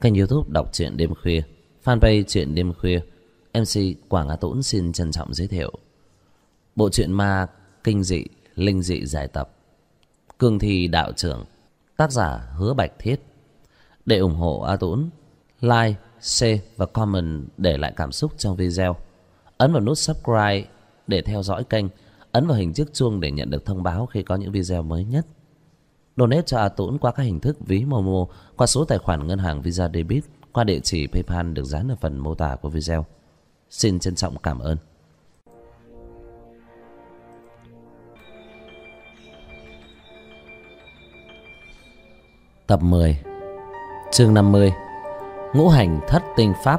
Kênh YouTube đọc truyện đêm khuya, fanpage truyện đêm khuya. MC Quảng Á Tũng xin trân trọng giới thiệu bộ truyện ma kinh dị linh dị giải tập Cương Thi Đạo Trưởng, tác giả Hứa Bạch Thiết. Để ủng hộ A Tũng, like, share và comment để lại cảm xúc trong video. Ấn vào nút subscribe để theo dõi kênh, ấn vào hình chiếc chuông để nhận được thông báo khi có những video mới nhất. Donate cho A Tũng qua các hình thức ví Momo, qua số tài khoản ngân hàng Visa Debit, qua địa chỉ PayPal được dán ở phần mô tả của video. Xin trân trọng cảm ơn. Tập 10, chương 50, Ngũ hành thất tinh pháp.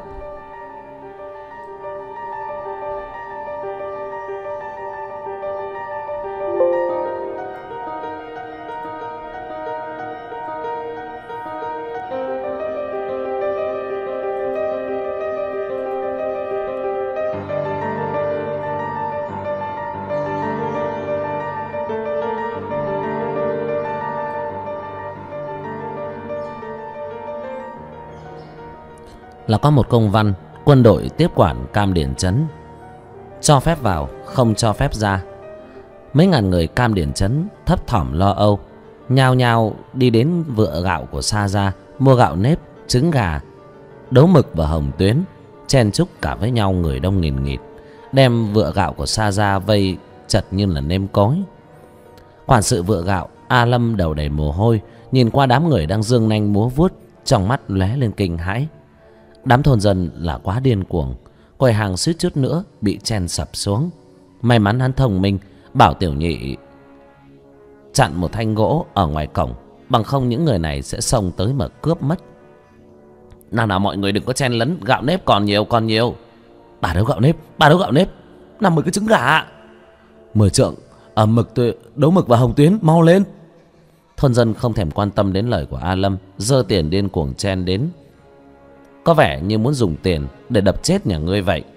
Là có một công văn quân đội tiếp quản Cam Điển Trấn, cho phép vào không cho phép ra. Mấy ngàn người Cam Điển Trấn thấp thỏm lo âu, nhao nhao đi đến vựa gạo của Sa Gia mua gạo nếp, trứng gà, đấu mực và hồng tuyến, chen chúc cả với nhau người đông nghìn nghịt, đem vựa gạo của Sa Gia vây chật như là nêm cối. Quản sự vựa gạo A Lâm đầu đầy mồ hôi, nhìn qua đám người đang giương nanh múa vuốt, trong mắt lóe lên kinh hãi. Đám thôn dân là quá điên cuồng, quầy hàng suýt chút nữa bị chen sập xuống. May mắn hắn thông minh, bảo tiểu nhị chặn một thanh gỗ ở ngoài cổng, bằng không những người này sẽ xông tới mà cướp mất. Nào nào mọi người đừng có chen lấn, gạo nếp còn nhiều còn nhiều. Bà đấu gạo nếp, bà đấu gạo nếp, 50 cái trứng gà. 10 trượng đấu mực và hồng tuyến, mau lên. Thôn dân không thèm quan tâm đến lời của A Lâm, giơ tiền điên cuồng chen đến, có vẻ như muốn dùng tiền để đập chết nhà ngươi vậy.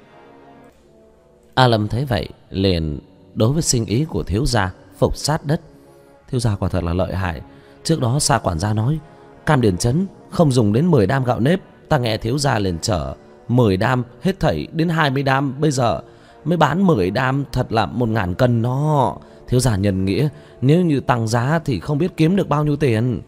A Lâm thấy vậy liền đối với sinh ý của thiếu gia phục sát đất. Thiếu gia quả thật là lợi hại. Trước đó Sa quản gia nói Cam Điển Trấn không dùng đến 10 đam gạo nếp, ta nghe thiếu gia liền chở 10 đam hết thảy đến 20 đam, bây giờ mới bán 10 đam, thật là 1.000 cân đó. Thiếu gia nhân nghĩa, nếu như tăng giá thì không biết kiếm được bao nhiêu tiền.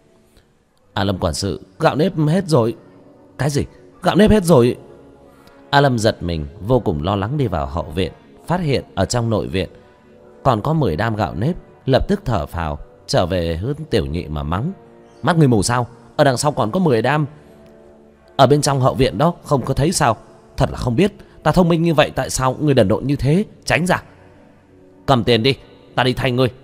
A Lâm quản sự, gạo nếp hết rồi. Cái gì? Gạo nếp hết rồi? A Lâm giật mình, vô cùng lo lắng đi vào hậu viện, phát hiện ở trong nội viện còn có 10 đam gạo nếp, lập tức thở phào, trở về hướng tiểu nhị mà mắng. Mắt người mù sao? Ở đằng sau còn có 10 đam, ở bên trong hậu viện đó không có thấy sao? Thật là không biết, ta thông minh như vậy tại sao người đần độn như thế? Tránh ra. Cầm tiền đi, ta đi thay ngươi.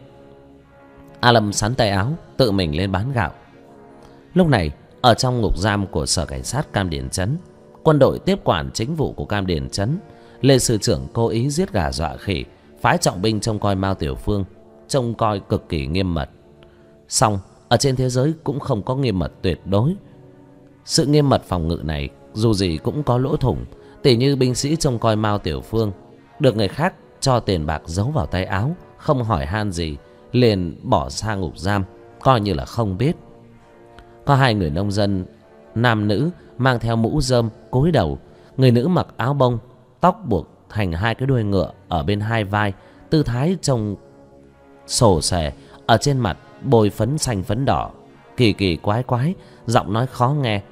A Lâm sắn tay áo, tự mình lên bán gạo. Lúc này ở trong ngục giam của sở cảnh sát Cam Điển Trấn, quân đội tiếp quản chính vụ của Cam Điển Trấn, Lê sư trưởng cố ý giết gà dọa khỉ, phái trọng binh trông coi Mao Tiểu Phương, trông coi cực kỳ nghiêm mật. Song ở trên thế giới cũng không có nghiêm mật tuyệt đối. Sự nghiêm mật phòng ngự này dù gì cũng có lỗ thủng, tỉ như binh sĩ trông coi Mao Tiểu Phương được người khác cho tiền bạc giấu vào tay áo, không hỏi han gì liền bỏ sang ngục giam, coi như là không biết. Có 2 người nông dân nam nữ mang theo mũ rơm cúi đầu, người nữ mặc áo bông, tóc buộc thành 2 cái đuôi ngựa ở bên 2 vai, tư thái trông sổ sẻ, ở trên mặt bôi phấn xanh phấn đỏ, kỳ kỳ quái quái, giọng nói khó nghe,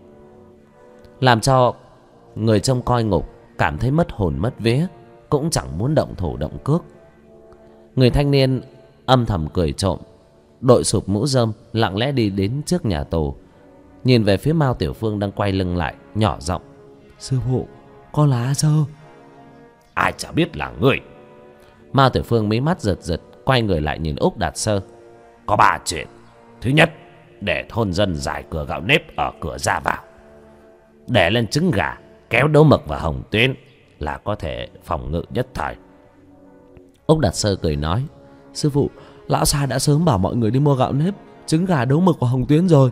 làm cho người trông coi ngục cảm thấy mất hồn mất vía, cũng chẳng muốn động thủ động cước. Người thanh niên âm thầm cười trộm, đội sụp mũ rơm lặng lẽ đi đến trước nhà tù, nhìn về phía Mao Tiểu Phương đang quay lưng lại, nhỏ giọng: Sư phụ, có lá sơ. Ai chả biết là người. Mao Tiểu Phương mí mắt giật giật, quay người lại nhìn Úc Đạt Sơ. Có 3 chuyện. Thứ nhất, để thôn dân giải cửa gạo nếp ở cửa ra vào, để lên trứng gà, kéo đấu mực và hồng tuyến là có thể phòng ngự nhất thời. Úc Đạt Sơ cười nói: Sư phụ, lão Sa đã sớm bảo mọi người đi mua gạo nếp, trứng gà, đấu mực và hồng tuyến rồi.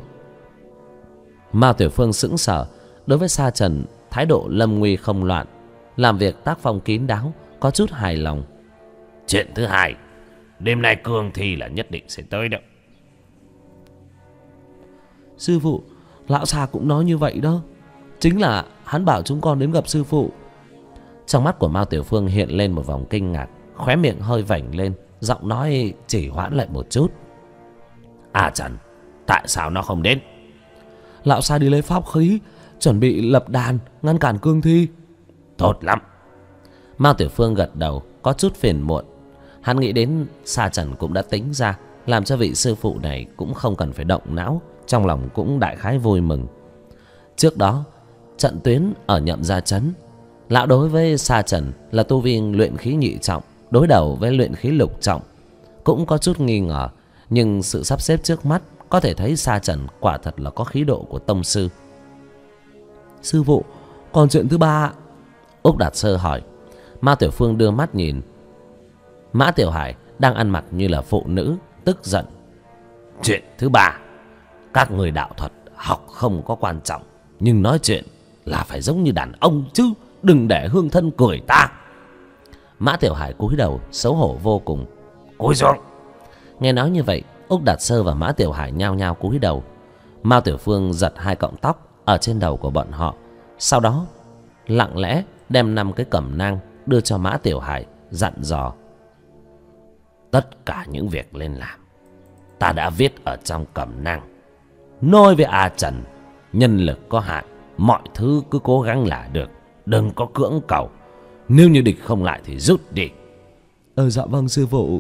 Mao Tiểu Phương sững sờ, đối với Sa Trần thái độ lâm nguy không loạn, làm việc tác phong kín đáo, có chút hài lòng. Chuyện thứ hai, đêm nay Cương Thi là nhất định sẽ tới đâu. Sư phụ, Lão Sa cũng nói như vậy đó. Chính là hắn bảo chúng con đến gặp sư phụ. Trong mắt của Mao Tiểu Phương hiện lên một vòng kinh ngạc, khóe miệng hơi vểnh lên, giọng nói chỉ hoãn lại một chút. À Trần, tại sao nó không đến? Lão Sa đi lấy pháp khí, chuẩn bị lập đàn ngăn cản cương thi. Tốt lắm. Mao Tiểu Phương gật đầu, có chút phiền muộn. Hắn nghĩ đến Sa Trần cũng đã tính ra, làm cho vị sư phụ này cũng không cần phải động não, trong lòng cũng đại khái vui mừng. Trước đó trận tuyến ở Nhậm Gia Trấn, lão đối với Sa Trần là tu vi luyện khí nhị trọng, đối đầu với luyện khí lục trọng, cũng có chút nghi ngờ. Nhưng sự sắp xếp trước mắt có thể thấy Sa Trần quả thật là có khí độ của tông sư. Sư phụ, còn chuyện thứ ba? Úc Đạt Sơ hỏi. Mao Tiểu Phương đưa mắt nhìn Mã Tiểu Hải đang ăn mặc như là phụ nữ, tức giận. Chuyện thứ ba, các người đạo thuật học không có quan trọng, nhưng nói chuyện là phải giống như đàn ông chứ, đừng để hương thân cười ta. Mã Tiểu Hải cúi đầu xấu hổ vô cùng. Cúi xuống. Nghe nói như vậy, Úc Đạt Sơ và Mã Tiểu Hải nhao nhao cúi đầu. Mao Tiểu Phương giật 2 cọng tóc ở trên đầu của bọn họ, sau đó lặng lẽ đem 5 cái cẩm nang đưa cho Mã Tiểu Hải, dặn dò. Tất cả những việc lên làm ta đã viết ở trong cẩm nang. Nói với A Trần, nhân lực có hạn, mọi thứ cứ cố gắng là được, đừng có cưỡng cầu. Nếu như địch không lại thì rút đi. Dạ vâng sư phụ.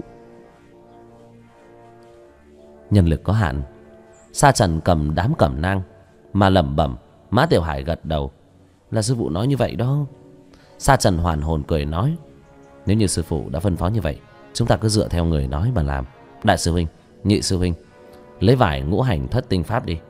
Nhân lực có hạn. Sa Trần cầm đám cẩm nang mà lẩm bẩm. Mã Tiểu Hải gật đầu. Là sư phụ nói như vậy đó. Sa Trần hoàn hồn cười nói. Nếu như sư phụ đã phân phó như vậy, chúng ta cứ dựa theo người nói mà làm. Đại sư huynh, nhị sư huynh, lấy vải ngũ hành thất tinh pháp đi.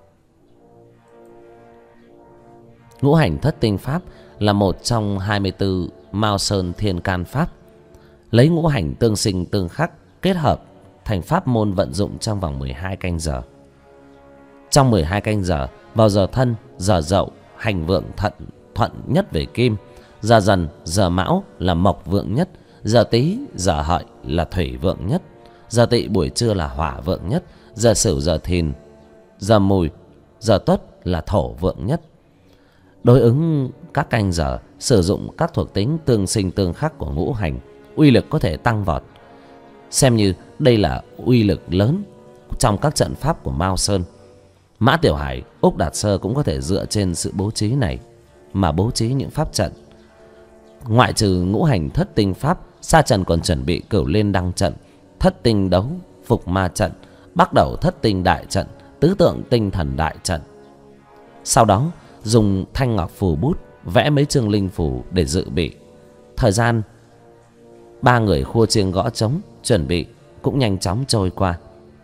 Ngũ hành thất tinh pháp là một trong 24 Mao Sơn Thiên Can Pháp, lấy ngũ hành tương sinh tương khắc kết hợp thành pháp môn vận dụng trong vòng 12 canh giờ. Trong 12 canh giờ, vào giờ Thân, giờ Dậu, hành vượng thận thuận nhất về kim, giờ Dần, giờ Mão là mộc vượng nhất, giờ Tý, giờ Hợi là thủy vượng nhất, giờ Tỵ buổi trưa là hỏa vượng nhất, giờ Sửu, giờ Thìn, giờ Mùi, giờ Tuất là thổ vượng nhất. Đối ứng các canh giờ, sử dụng các thuộc tính tương sinh tương khắc của ngũ hành, uy lực có thể tăng vọt. Xem như đây là uy lực lớn trong các trận pháp của Mao Sơn. Mã Tiểu Hải, Úc Đạt Sơ cũng có thể dựa trên sự bố trí này mà bố trí những pháp trận. Ngoại trừ ngũ hành thất tinh pháp, Sa Trần còn chuẩn bị Cửu Liên Đăng trận, thất tinh đấu phục ma trận, bắt đầu thất tinh đại trận, tứ tượng tinh thần đại trận. Sau đó dùng thanh ngọc phù bút vẽ mấy chương linh phù để dự bị. Thời gian 3 người khua chiêng gõ trống chuẩn bị cũng nhanh chóng trôi qua.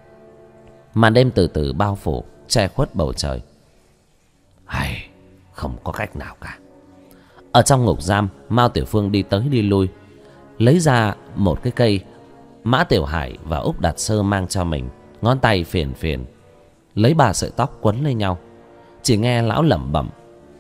Màn đêm từ từ bao phủ che khuất bầu trời. Hay, không có cách nào cả. Ở trong ngục giam, Mao Tiểu Phương đi tới đi lui, lấy ra một cái cây Mã Tiểu Hải và Úc Đạt Sơ mang cho mình, ngón tay phiền phiền lấy 3 sợi tóc quấn lên nhau. Chỉ nghe lão lẩm bẩm.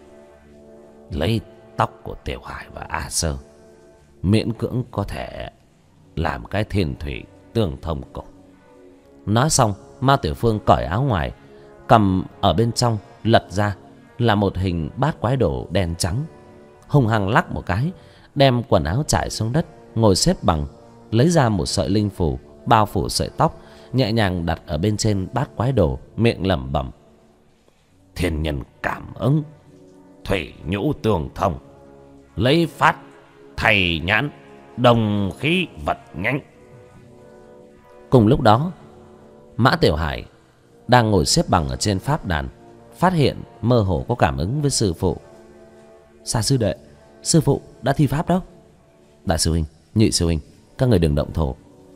Lấy tóc của Tiểu Hải và A Sơ, miễn cưỡng có thể làm cái thiên thủy tương thông cùng. Nói xong, Mao Tiểu Phương cởi áo ngoài, cầm ở bên trong lật ra là một hình bát quái đồ đen trắng. Hùng hăng lắc một cái, đem quần áo trải xuống đất, ngồi xếp bằng, lấy ra một sợi linh phù bao phủ sợi tóc, nhẹ nhàng đặt ở bên trên bát quái đồ, miệng lẩm bẩm. Thiên nhân cảm ứng, thủy nhũ tường thông, lấy phát thầy nhãn, đồng khí vật nhánh. Cùng lúc đó, Mã Tiểu Hải đang ngồi xếp bằng ở trên pháp đàn, phát hiện mơ hồ có cảm ứng với sư phụ. Sa sư đệ, sư phụ đã thi pháp đó. Đại sư huynh, nhị sư huynh, các người đừng động thổ.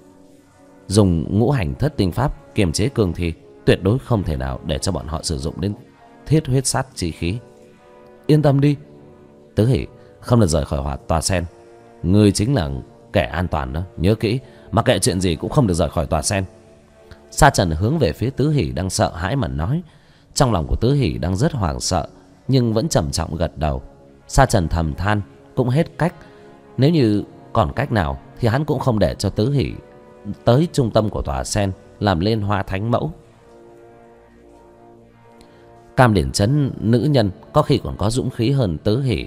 Dùng ngũ hành thất tinh pháp kiềm chế cương thi, tuyệt đối không thể nào để cho bọn họ sử dụng đến thiết huyết sát chi khí. Yên tâm đi, Tứ Hỷ không được rời khỏi tòa sen. Ngươi chính là kẻ an toàn đó, nhớ kỹ, mặc kệ chuyện gì cũng không được rời khỏi tòa sen. Sa Trần hướng về phía Tứ Hỷ đang sợ hãi mà nói. Trong lòng của Tứ Hỷ đang rất hoảng sợ, nhưng vẫn trầm trọng gật đầu. Sa Trần thầm than, cũng hết cách. Nếu như còn cách nào thì hắn cũng không để cho Tứ Hỷ tới trung tâm của tòa sen làm lên hoa thánh mẫu. Cam Điển Chấn nữ nhân có khi còn có dũng khí hơn Tứ Hỷ.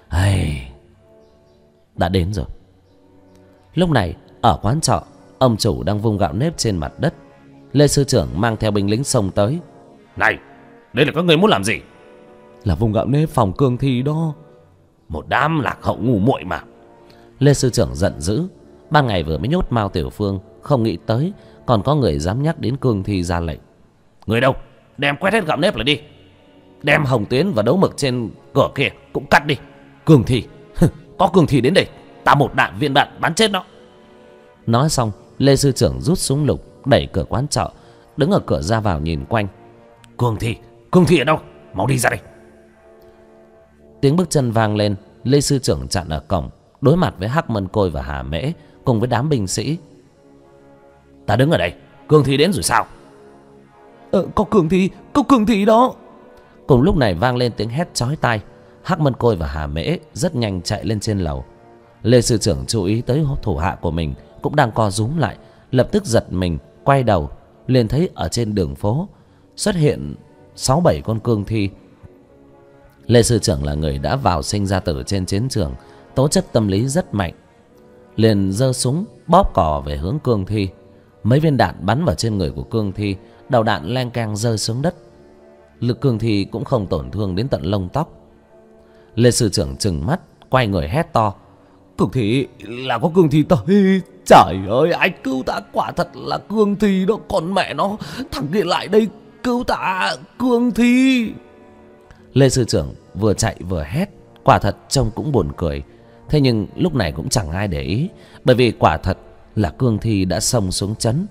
Đã đến rồi. Lúc này ở quán trọ, ông chủ đang vung gạo nếp trên mặt đất. Lê sư trưởng mang theo binh lính xông tới. Này, đây là các người muốn làm gì? Là vung gạo nếp phòng cương thi đó. Một đám lạc hậu ngu muội mà. Lê sư trưởng giận dữ. Ban ngày vừa mới nhốt Mao Tiểu Phương, không nghĩ tới còn có người dám nhắc đến cương thi ra lệnh. Người đâu? Đem quét hết gạo nếp lại đi. Đem hồng tuyến và đấu mực trên cửa kia cũng cắt đi. Cương thi? Có cương thi đến đây, ta một viên đạn bắn chết nó. Nói xong, Lê sư trưởng rút súng lục, đẩy cửa quán trọ, đứng ở cửa ra vào nhìn quanh. Cương thi ở đâu? Mau đi ra đây. Tiếng bước chân vang lên. Lê sư trưởng chặn ở cổng, đối mặt với Hắc Mân Côi và Hà Mễ cùng với đám binh sĩ. Ta đứng ở đây, cương thi đến rồi sao? Có cương thi đó. Cùng lúc này vang lên tiếng hét chói tai. Hắc Mân Côi và Hà Mễ rất nhanh chạy lên trên lầu. Lê sư trưởng chú ý tới thủ hạ của mình cũng đang co rúm lại, lập tức giật mình quay đầu, liền thấy ở trên đường phố xuất hiện 6-7 con cương thi. Lê sư trưởng là người đã vào sinh ra tử trên chiến trường, tố chất tâm lý rất mạnh, liền giơ súng bóp cò về hướng cương thi. Mấy viên đạn bắn vào trên người của cương thi, đầu đạn leng keng rơi xuống đất. Lực cương thi cũng không tổn thương đến tận lông tóc. Lê sư trưởng trừng mắt quay người hét to. Cương thi? Là có cương thi tới. Trời ơi, anh cứu ta, quả thật là cương thi đó. Còn mẹ nó, thằng kia lại đây cứu ta, cương thi. Lê sư trưởng vừa chạy vừa hét, quả thật trông cũng buồn cười. Thế nhưng lúc này cũng chẳng ai để ý, bởi vì quả thật là cương thi đã xông xuống trấn.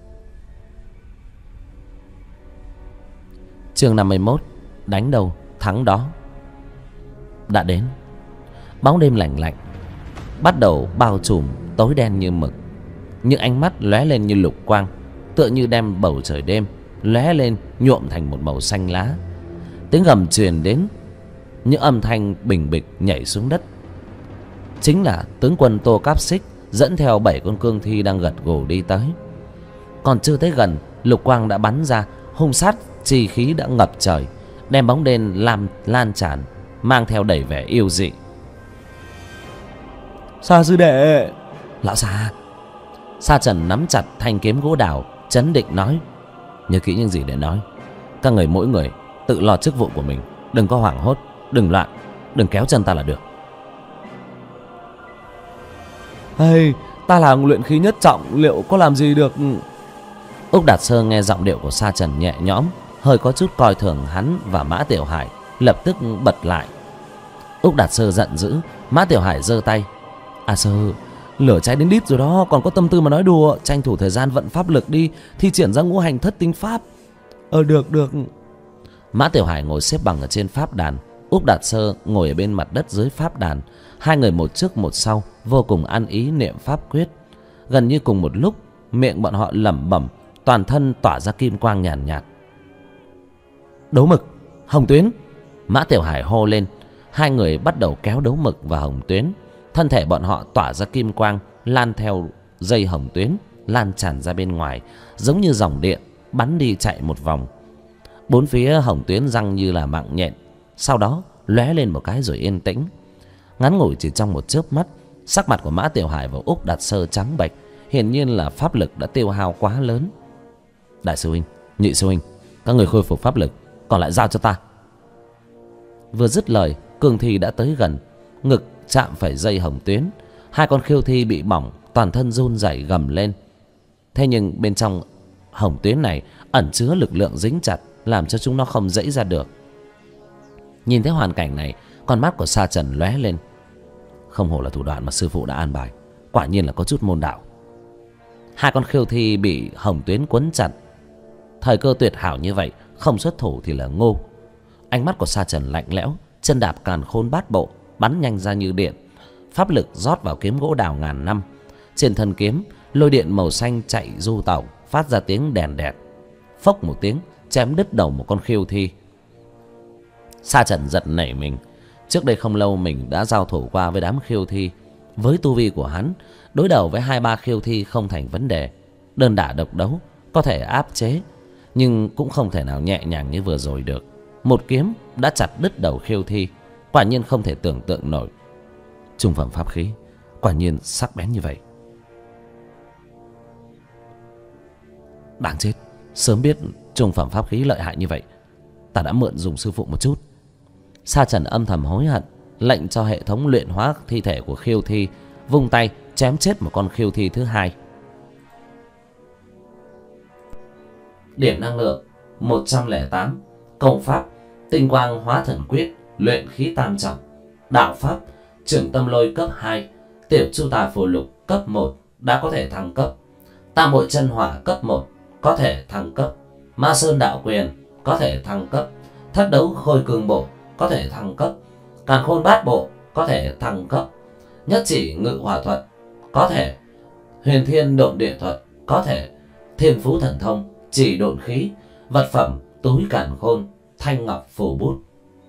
Chương 51. Đánh đâu thắng đó. Đã đến. Bóng đêm lạnh lạnh bắt đầu bao trùm, tối đen như mực. Những ánh mắt lóe lên như lục quang, tựa như đem bầu trời đêm lóe lên nhuộm thành một màu xanh lá. Tiếng gầm truyền đến, những âm thanh bình bịch nhảy xuống đất. Chính là tướng quân Tô Cáp Xích dẫn theo 7 con cương thi đang gật gù đi tới. Còn chưa tới gần, lục quang đã bắn ra, hung sát chi khí đã ngập trời, đem bóng đêm lan tràn, mang theo đầy vẻ yêu dị. Sa sư đệ. Lão Sa. Sa Trần nắm chặt thanh kiếm gỗ đào, trấn định nói. Nhớ kỹ những gì để nói. Các người mỗi người tự lo chức vụ của mình, đừng có hoảng hốt, đừng loạn, đừng kéo chân ta là được. Ta là luyện khí nhất trọng, liệu có làm gì được? Úc Đạt Sơ nghe giọng điệu của Sa Trần nhẹ nhõm, hơi có chút coi thường hắn và Mã Tiểu Hải, lập tức bật lại. Úc Đạt Sơ giận dữ. Mã Tiểu Hải giơ tay. Sơ, lửa cháy đến đít rồi đó, còn có tâm tư mà nói đùa. Tranh thủ thời gian vận pháp lực đi, thi triển ra ngũ hành thất tinh pháp. Được. Mã Tiểu Hải ngồi xếp bằng ở trên pháp đàn, Úc Đạt Sơ ngồi ở bên mặt đất dưới pháp đàn. Hai người một trước một sau, vô cùng ăn ý niệm pháp quyết. Gần như cùng một lúc, miệng bọn họ lẩm bẩm, toàn thân tỏa ra kim quang nhàn nhạt. Đấu mực, hồng tuyến. Mã Tiểu Hải hô lên. Hai người bắt đầu kéo đấu mực và hồng tuyến. Thân thể bọn họ tỏa ra kim quang, lan theo dây hồng tuyến, lan tràn ra bên ngoài, giống như dòng điện bắn đi chạy một vòng. Bốn phía hồng tuyến răng như là mạng nhện, sau đó lóe lên một cái rồi yên tĩnh. Ngắn ngủi chỉ trong một chớp mắt, sắc mặt của Mã Tiểu Hải và Úc Đạt Sơ trắng bệch, hiển nhiên là pháp lực đã tiêu hao quá lớn. Đại sư huynh, nhị sư huynh, các người khôi phục pháp lực, còn lại giao cho ta. Vừa dứt lời, cương thi đã tới gần, ngực chạm phải dây hồng tuyến. Hai con khiêu thi bị bỏng, toàn thân run rẩy gầm lên. Thế nhưng bên trong hồng tuyến này ẩn chứa lực lượng dính chặt, làm cho chúng nó không dãy ra được. Nhìn thấy hoàn cảnh này, con mắt của Sa Trần lóe lên. Không hổ là thủ đoạn mà sư phụ đã an bài, quả nhiên là có chút môn đạo. Hai con khiêu thi bị hồng tuyến quấn chặt, thời cơ tuyệt hảo như vậy, không xuất thủ thì là ngô. Ánh mắt của Sa Trần lạnh lẽo, chân đạp càn khôn bát bộ, bắn nhanh ra như điện. Pháp lực rót vào kiếm gỗ đào ngàn năm. Trên thân kiếm, lôi điện màu xanh chạy du tẩu, phát ra tiếng đèn đẹt. Phốc một tiếng, chém đứt đầu một con khiêu thi. Sa Trần giật nảy mình. Trước đây không lâu mình đã giao thủ qua với đám khiêu thi. Với tu vi của hắn, đối đầu với 2-3 khiêu thi không thành vấn đề. Đơn đả độc đấu có thể áp chế, nhưng cũng không thể nào nhẹ nhàng như vừa rồi được. một kiếm đã chặt đứt đầu khiêu thi. Quả nhiên không thể tưởng tượng nổi. Trung phẩm pháp khí quả nhiên sắc bén như vậy. Đáng chết, sớm biết trung phẩm pháp khí lợi hại như vậy, ta đã mượn dùng sư phụ một chút. Sa Trần âm thầm hối hận, lệnh cho hệ thống luyện hóa thi thể của khiêu thi, vung tay chém chết một con khiêu thi thứ hai. Điểm năng lượng 108. Công pháp Tinh Quang Hóa Thần Quyết, luyện khí tam trọng. Đạo pháp Trưởng Tâm Lôi cấp 2, Tiểu Chu Tà Phù Lục cấp 1 đã có thể thăng cấp. Tam Hội Chân Hỏa cấp 1 có thể thăng cấp. Ma Sơn Đạo Quyền có thể thăng cấp. Thất Đấu Khôi Cương Bộ có thể thăng cấp. Càn Khôn Bát Bộ có thể thăng cấp. Nhất Chỉ Ngự Hỏa Thuật có thể. Huyền Thiên Độn Địa Thuật có thể. Thiên Phú Thần Thông, Chỉ Độn Khí, vật phẩm túi càn khôn, thanh ngọc phù bút.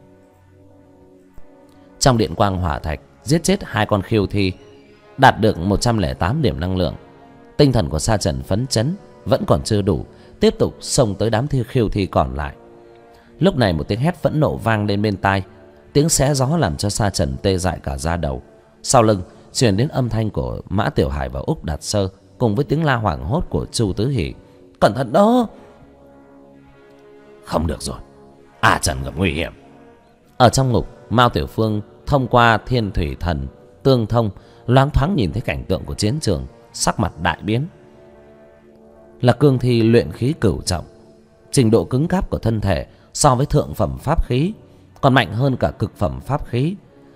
Trong điện quang hỏa thạch giết chết 2 con khiêu thi, đạt được 108 điểm năng lượng. Tinh thần của Sa Trần phấn chấn, vẫn còn chưa đủ, tiếp tục xông tới đám khiêu thi còn lại. Lúc này một tiếng hét phẫn nộ vang lên bên tai, tiếng xé gió làm cho Sa Trần tê dại cả da đầu. Sau lưng truyền đến âm thanh của Mã Tiểu Hải và Úc Đạt Sơ, cùng với tiếng la hoảng hốt của Chu Tứ Hỷ. Cẩn thận đó! Không được rồi, Trần gặp nguy hiểm. Ở trong ngục, Mao Tiểu Phương thông qua thiên thủy thần tương thông, loáng thoáng nhìn thấy cảnh tượng của chiến trường, sắc mặt đại biến. Là cương thi luyện khí cửu trọng, trình độ cứng cáp của thân thể so với thượng phẩm pháp khí còn mạnh hơn cả cực phẩm pháp khí.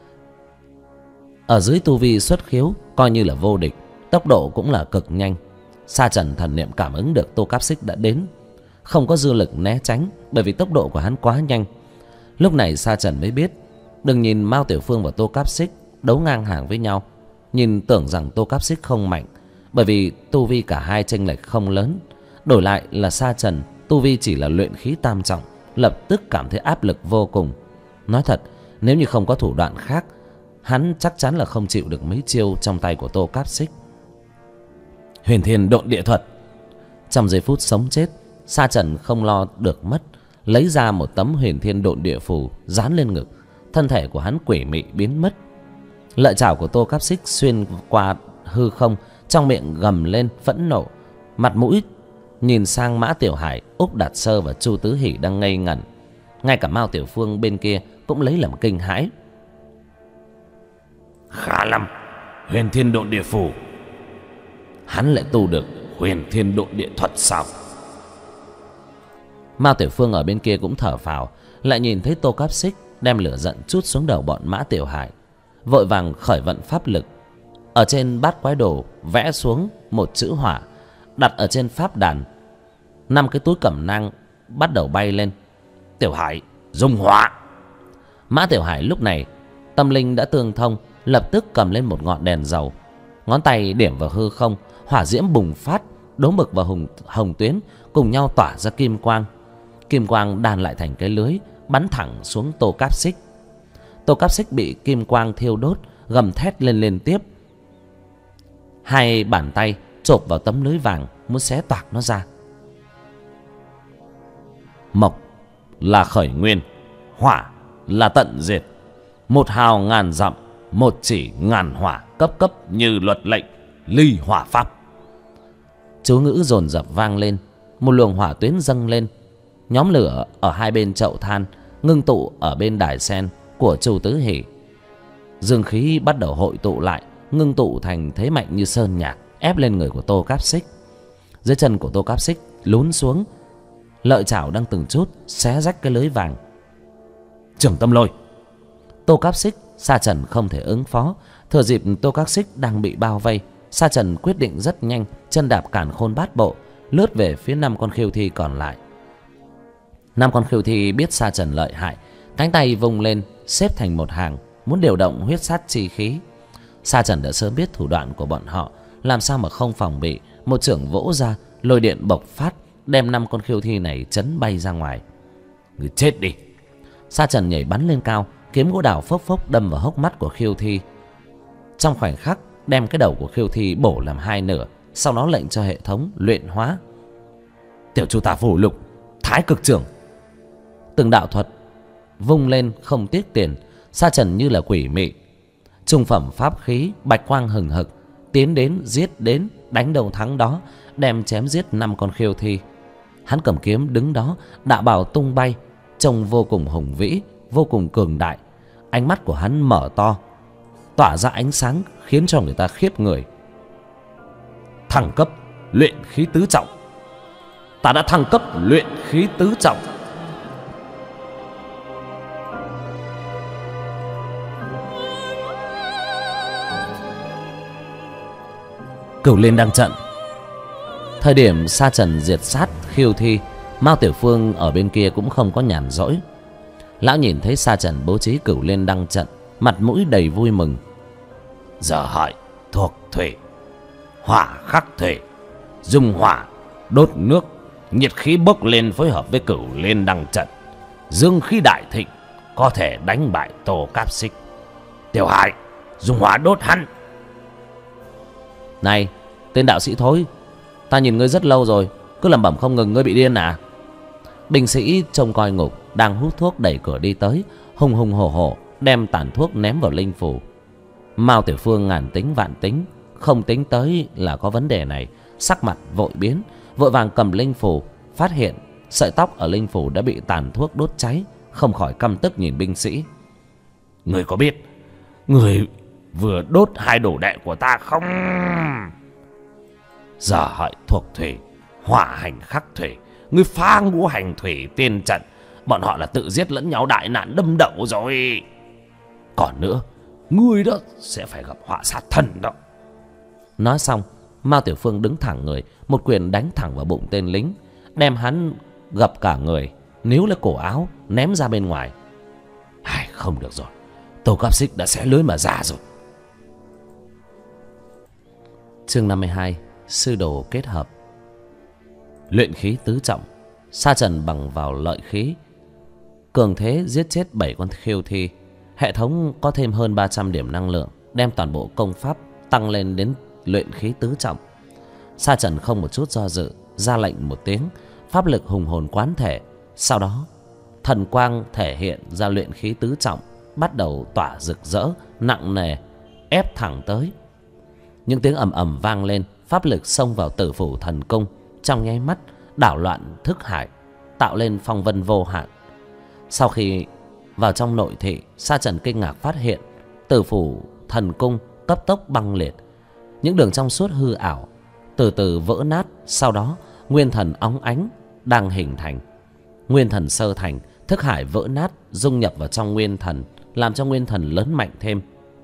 Ở dưới tu vi xuất khiếu coi như là vô địch, tốc độ cũng là cực nhanh. Sa Trần thần niệm cảm ứng được Tô Cáp Xích đã đến, không có dư lực né tránh, bởi vì tốc độ của hắn quá nhanh. Lúc này Sa Trần mới biết, đừng nhìn Mao Tiểu Phương và Tô Cáp Xích đấu ngang hàng với nhau, nhìn tưởng rằng Tô Cáp Xích không mạnh, bởi vì tu vi cả hai chênh lệch không lớn. Đổi lại là Sa Trần, tu vi chỉ là luyện khí tam trọng, lập tức cảm thấy áp lực vô cùng. Nói thật, nếu như không có thủ đoạn khác, hắn chắc chắn là không chịu được mấy chiêu trong tay của Tô Cáp Xích. Huyền Thiên Độn Địa Thuật. Trong giây phút sống chết, Sa Trần không lo được mất, lấy ra một tấm Huyền Thiên Độn Địa Phù dán lên ngực, thân thể của hắn quỷ mị biến mất. Lợi chảo của Tô Cáp Xích xuyên qua hư không, trong miệng gầm lên phẫn nộ, mặt mũi nhìn sang Mã Tiểu Hải, Úc Đạt Sơ và Chu Tứ Hỷ đang ngây ngẩn. Ngay cả Mao Tiểu Phương bên kia cũng lấy làm kinh hãi. Khá lắm, Huyền Thiên Độn Địa Phù. Hắn lại tu được Huyền Thiên Độn Địa Thuật sao? Mao Tiểu Phương ở bên kia cũng thở phào, lại nhìn thấy Tô Cáp Xích đem lửa giận trút xuống đầu bọn Mã Tiểu Hải, vội vàng khởi vận pháp lực. Ở trên bát quái đồ vẽ xuống một chữ hỏa, đặt ở trên pháp đàn. 5 cái túi cẩm nang bắt đầu bay lên. Tiểu Hải, dùng hỏa! Mã Tiểu Hải lúc này tâm linh đã tương thông, lập tức cầm lên một ngọn đèn dầu, ngón tay điểm vào hư không, hỏa diễm bùng phát, đố mực và hồng tuyến cùng nhau tỏa ra kim quang. Kim quang đan lại thành cái lưới, bắn thẳng xuống Tô Cáp Xích. Tô Cáp Xích bị kim quang thiêu đốt, gầm thét lên liên tiếp. 2 bàn tay chộp vào tấm lưới vàng, muốn xé toạc nó ra. Mộc là khởi nguyên, hỏa là tận diệt. 1 hào ngàn dặm, 1 chỉ ngàn hỏa, cấp cấp như luật lệnh, ly hỏa pháp. Chú ngữ dồn dập vang lên, một luồng hỏa tuyến dâng lên. Nhóm lửa ở hai bên chậu than ngưng tụ ở bên đài sen của Chu Tứ Hỷ. Dương khí bắt đầu hội tụ lại, ngưng tụ thành thế mạnh như sơn nhạc, ép lên người của Tô Cáp Xích. Dưới chân của Tô Cáp Xích lún xuống, lợi chảo đang từng chút xé rách cái lưới vàng. Trưởng Tâm Lôi. Tô Cáp Xích, Sa Trần không thể ứng phó. Thừa dịp Tô Cáp Xích đang bị bao vây, Sa Trần quyết định rất nhanh, chân đạp càn khôn bát bộ, lướt về phía 5 con khiêu thi còn lại. 5 con khiêu thi biết Sa Trần lợi hại, cánh tay vung lên xếp thành một hàng, muốn điều động huyết sát chi khí. Sa Trần đã sớm biết thủ đoạn của bọn họ, làm sao mà không phòng bị. Một chưởng vỗ ra, lôi điện bộc phát, đem 5 con khiêu thi này chấn bay ra ngoài. Người chết đi! Sa Trần nhảy bắn lên cao, kiếm gỗ đào phốc phốc đâm vào hốc mắt của khiêu thi. Trong khoảnh khắc đem cái đầu của khiêu thi bổ làm 2 nửa, sau đó lệnh cho hệ thống luyện hóa. Tiểu Chu Tà Phù Lục, Thái Cực Trưởng. Từng đạo thuật vung lên không tiếc tiền. Sa trần như là quỷ mị, trung phẩm pháp khí, bạch quang hừng hực, tiến đến giết đến, đánh đầu thắng đó, đem chém giết 5 con khiêu thi. Hắn cầm kiếm đứng đó, đạo bào tung bay, trông vô cùng hùng vĩ, vô cùng cường đại. Ánh mắt của hắn mở to, tỏa ra ánh sáng khiến cho người ta khiếp người. Thăng cấp luyện khí tứ trọng. Ta đã thăng cấp luyện khí tứ trọng. Cửu Liên Đăng trận. Thời điểm sa trần diệt sát khiêu thi, Mao Tiểu Phương ở bên kia cũng không có nhàn rỗi. Lão nhìn thấy sa trần bố trí Cửu Liên Đăng trận, mặt mũi đầy vui mừng. Giờ hợi thuộc thủy, hỏa khắc thủy, dùng hỏa đốt nước, nhiệt khí bốc lên phối hợp với Cửu Liên Đăng trận, dương khí đại thịnh, có thể đánh bại Tô Cáp Xích. Tiểu Hải, dùng hỏa đốt hắn. Này, tên đạo sĩ thối, ta nhìn ngươi rất lâu rồi, cứ lẩm bẩm không ngừng, ngươi bị điên à? Binh sĩ trông coi ngục đang hút thuốc đẩy cửa đi tới, hùng hùng hổ hổ đem tàn thuốc ném vào linh phủ. Mao Tiểu Phương ngàn tính vạn tính, không tính tới là có vấn đề này, sắc mặt vội biến, vội vàng cầm linh phủ, phát hiện sợi tóc ở linh phủ đã bị tàn thuốc đốt cháy, không khỏi căm tức nhìn binh sĩ. Người có biết người vừa đốt 2 đồ đệ của ta không? Giờ hợi thuộc thủy, hỏa hành khắc thủy, ngươi phá ngũ hành thủy tiên trận, bọn họ là tự giết lẫn nhau, đại nạn đâm đầu rồi. Còn nữa, ngươi đó sẽ phải gặp họa sát thân đó. Nói xong, Mao Tiểu Phương đứng thẳng người, một quyền đánh thẳng vào bụng tên lính, đem hắn gập cả người, níu lấy cổ áo ném ra bên ngoài. Ai, không được rồi, Tô Cáp Xích đã xé lưới mà ra rồi. Chương 52, sư đồ kết hợp. Luyện khí tứ trọng, sa trần bằng vào lợi khí, cường thế giết chết 7 con khiêu thi. Hệ thống có thêm hơn 300 điểm năng lượng, đem toàn bộ công pháp tăng lên đến luyện khí tứ trọng. Sa trần không một chút do dự, ra lệnh một tiếng, pháp lực hùng hồn quán thể. Sau đó thần quang thể hiện ra luyện khí tứ trọng, bắt đầu tỏa rực rỡ, nặng nề, ép thẳng tới. Những tiếng ầm ầm vang lên, pháp lực xông vào Tử Phủ Thần Cung, trong nháy mắt đảo loạn thức hải, tạo lên phong vân vô hạn. Sau khi vào trong nội thị, sa trần kinh ngạc phát hiện Tử Phủ Thần Cung cấp tốc băng liệt, những đường trong suốt hư ảo từ từ vỡ nát. Sau đó nguyên thần óng ánh đang hình thành. Nguyên thần sơ thành, thức hải vỡ nát, dung nhập vào trong nguyên thần, làm cho nguyên thần lớn mạnh thêm.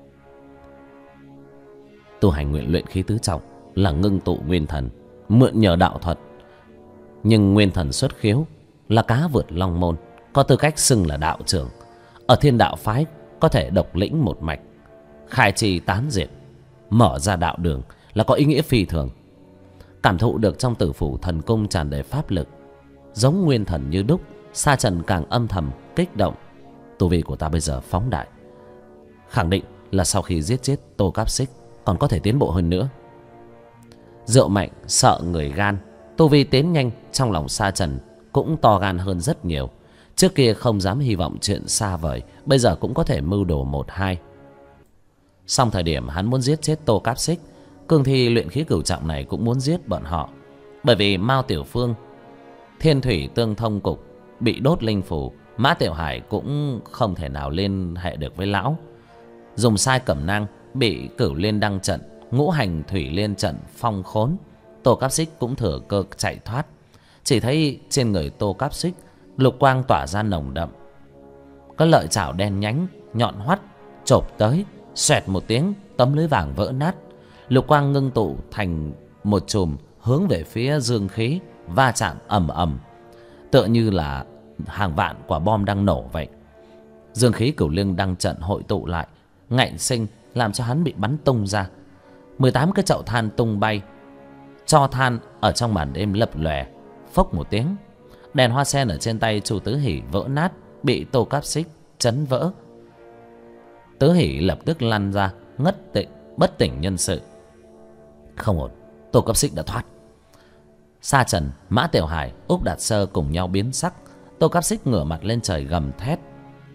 Tu hành nguyện luyện khí tứ trọng là ngưng tụ nguyên thần, mượn nhờ đạo thuật. Nhưng nguyên thần xuất khiếu là cá vượt long môn, có tư cách xưng là đạo trưởng. Ở thiên đạo phái có thể độc lĩnh một mạch, khai trì tán diệt, mở ra đạo đường là có ý nghĩa phi thường. Cảm thụ được trong Tử Phủ Thần Cung tràn đầy pháp lực, giống nguyên thần như đúc, sa trần càng âm thầm kích động. Tu vi của ta bây giờ phóng đại, khẳng định là sau khi giết chết Tô Cáp Xích còn có thể tiến bộ hơn nữa. Rượu mạnh sợ người gan, tu vi tiến nhanh, trong lòng sa trần cũng to gan hơn rất nhiều. Trước kia không dám hy vọng chuyện xa vời, bây giờ cũng có thể mưu đồ 1-2. Xong thời điểm hắn muốn giết chết Tô Cáp Xích, cương thi luyện khí cửu trọng này cũng muốn giết bọn họ. Bởi vì Mao Tiểu Phương, Thiên Thủy Tương Thông Cục bị đốt linh phủ, Mã Tiểu Hải cũng không thể nào liên hệ được với lão. Dùng sai cẩm nang bị Cửu Liên Đăng trận, ngũ hành thủy liên trận phong khốn. Tô Cáp Xích cũng thừa cơ chạy thoát. Chỉ thấy trên người Tô Cáp Xích lục quang tỏa ra nồng đậm, có lợi chảo đen nhánh nhọn hoắt chộp tới, xoẹt một tiếng, tấm lưới vàng vỡ nát. Lục quang ngưng tụ thành một chùm hướng về phía dương khí, va chạm ầm ầm, tựa như là hàng vạn quả bom đang nổ vậy. Dương khí Cửu Liên Đăng trận hội tụ lại, ngạnh sinh làm cho hắn bị bắn tung ra. 18 cái chậu than tung bay, tro than ở trong màn đêm lập lòe. Phốc một tiếng, đèn hoa sen ở trên tay Chu Tứ Hỷ vỡ nát, bị Tô Cáp Xích chấn vỡ. Tứ Hỷ lập tức lăn ra ngất tịnh, bất tỉnh nhân sự. Không ổn, Tô Cáp Xích đã thoát. Sa Trần, Mã Tiểu Hải, Úc Đạt Sơ cùng nhau biến sắc. Tô Cáp Xích ngửa mặt lên trời gầm thét,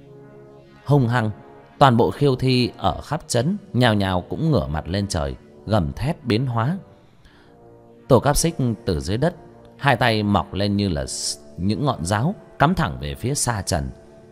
hung hăng. Toàn bộ khiêu thi ở khắp trấn nhào nhào cũng ngửa mặt lên trời, gầm thét biến hóa. Tô Cáp Xích từ dưới đất, hai tay mọc lên như là những ngọn giáo, cắm thẳng về phía Sa Trần.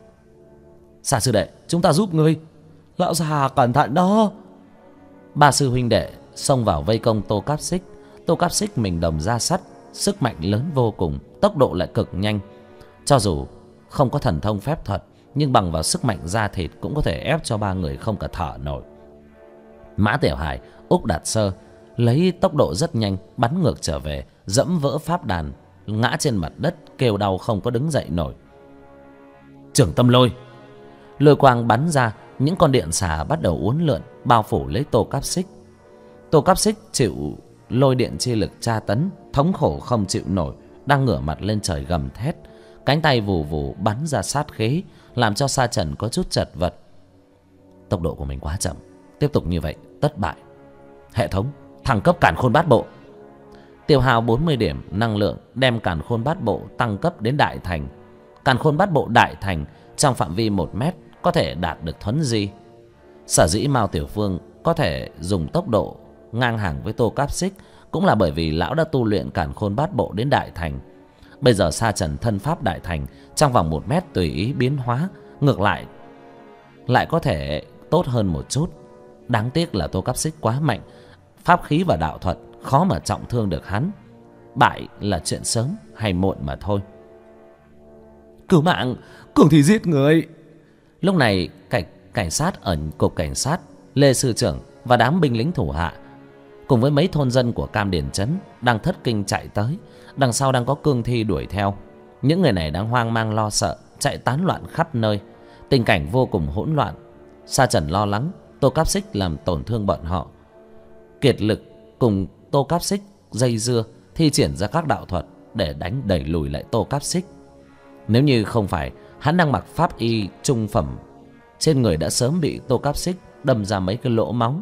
Sa sư đệ, chúng ta giúp ngươi. Lão già cẩn thận đó. Ba sư huynh đệ xông vào vây công Tô Cáp Xích. Tô Cáp Xích mình đồng da sắt, sức mạnh lớn vô cùng, tốc độ lại cực nhanh. Cho dù không có thần thông phép thuật, nhưng bằng vào sức mạnh da thịt cũng có thể ép cho ba người không cả thở nổi. Mã Tiểu Hải, Úc Đạt Sơ lấy tốc độ rất nhanh bắn ngược trở về, dẫm vỡ pháp đàn, ngã trên mặt đất kêu đau không có đứng dậy nổi. Trưởng tâm lôi. Lôi quang bắn ra, những con điện xà bắt đầu uốn lượn bao phủ lấy Tô Cáp Xích. Tô Cáp Xích chịu lôi điện chi lực tra tấn, thống khổ không chịu nổi, đang ngửa mặt lên trời gầm thét, cánh tay vù vù bắn ra sát khí, làm cho Sa Trần có chút chật vật. Tốc độ của mình quá chậm, tiếp tục như vậy tất bại. Hệ thống thăng cấp Càn Khôn Bát Bộ. Tiêu hao 40 điểm năng lượng đem Càn Khôn Bát Bộ tăng cấp đến đại thành. Càn Khôn Bát Bộ đại thành trong phạm vi 1 mét có thể đạt được thuấn di. Sở dĩ Mao Tiểu Phương có thể dùng tốc độ ngang hàng với Tô Cáp Xích cũng là bởi vì lão đã tu luyện Càn Khôn Bát Bộ đến đại thành. Bây giờ Sa Trần thân pháp đại thành, trong vòng 1 mét tùy ý biến hóa, ngược lại có thể tốt hơn một chút. Đáng tiếc là Tô Cáp Xích quá mạnh, pháp khí và đạo thuật khó mà trọng thương được hắn. Bại là chuyện sớm hay muộn mà thôi. Cứu mạng, cường thì giết người. Lúc này cảnh sát ở cục cảnh sát, Lê sư trưởng và đám binh lính thủ hạ cùng với mấy thôn dân của Cam Điền trấn đang thất kinh chạy tới. Đằng sau đang có cương thi đuổi theo. Những người này đang hoang mang lo sợ, chạy tán loạn khắp nơi, tình cảnh vô cùng hỗn loạn. Sa Trần lo lắng Tô Cáp Xích làm tổn thương bọn họ, kiệt lực cùng Tô Cáp Xích dây dưa, thi triển ra các đạo thuật để đánh đẩy lùi lại Tô Cáp Xích. Nếu như không phải hắn đang mặc pháp y trung phẩm, trên người đã sớm bị Tô Cáp Xích đâm ra mấy cái lỗ máu.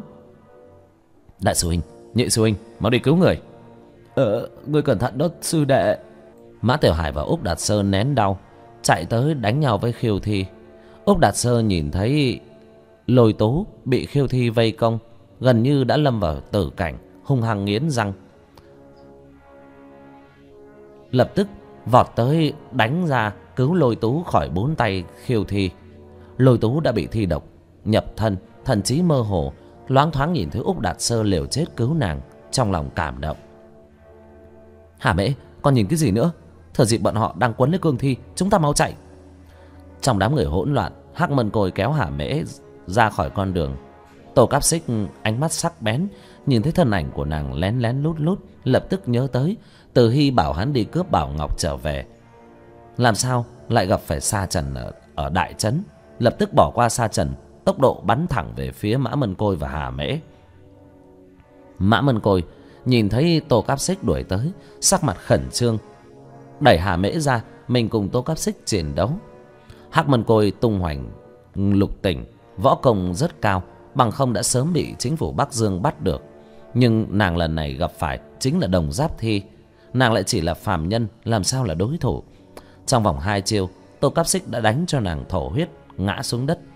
Đại sư huynh, nhị sư huynh, mau đi cứu người. Người cẩn thận đó sư đệ. Mã Tiểu Hải và Úc Đạt Sơ nén đau chạy tới đánh nhau với khiêu thi. Úc Đạt Sơ nhìn thấy Lôi Tú bị khiêu thi vây công, gần như đã lâm vào tử cảnh, hung hăng nghiến răng, lập tức vọt tới đánh ra cứu Lôi Tú khỏi 4 tay khiêu thi. Lôi Tú đã bị thi độc nhập thân, thần trí mơ hồ, loáng thoáng nhìn thấy Úc Đạt Sơ liều chết cứu nàng, trong lòng cảm động. Hà Mễ, con nhìn cái gì nữa? Thừa dịp bọn họ đang quấn lấy cương thi, chúng ta mau chạy. Trong đám người hỗn loạn, Hắc Mân Côi kéo Hà Mễ ra khỏi con đường. Tô Cáp Xích ánh mắt sắc bén, nhìn thấy thân ảnh của nàng lén lén lút lút, lập tức nhớ tới Từ Hy bảo hắn đi cướp Bảo Ngọc trở về. Làm sao lại gặp phải Sa Trần ở đại trấn? Lập tức bỏ qua Sa Trần, tốc độ bắn thẳng về phía Mã Mân Côi và Hà Mễ. Mã Mân Côi nhìn thấy Tô Cáp Xích đuổi tới, sắc mặt khẩn trương, đẩy Hà Mễ ra, mình cùng Tô Cáp Xích chiến đấu. Hắc Mân Côi tung hoành lục tỉnh, võ công rất cao, bằng không đã sớm bị chính phủ Bắc Dương bắt được. Nhưng nàng lần này gặp phải chính là đồng giáp thi, nàng lại chỉ là phàm nhân, làm sao là đối thủ. Trong vòng 2 chiêu, Tô Cáp Xích đã đánh cho nàng thổ huyết, ngã xuống đất.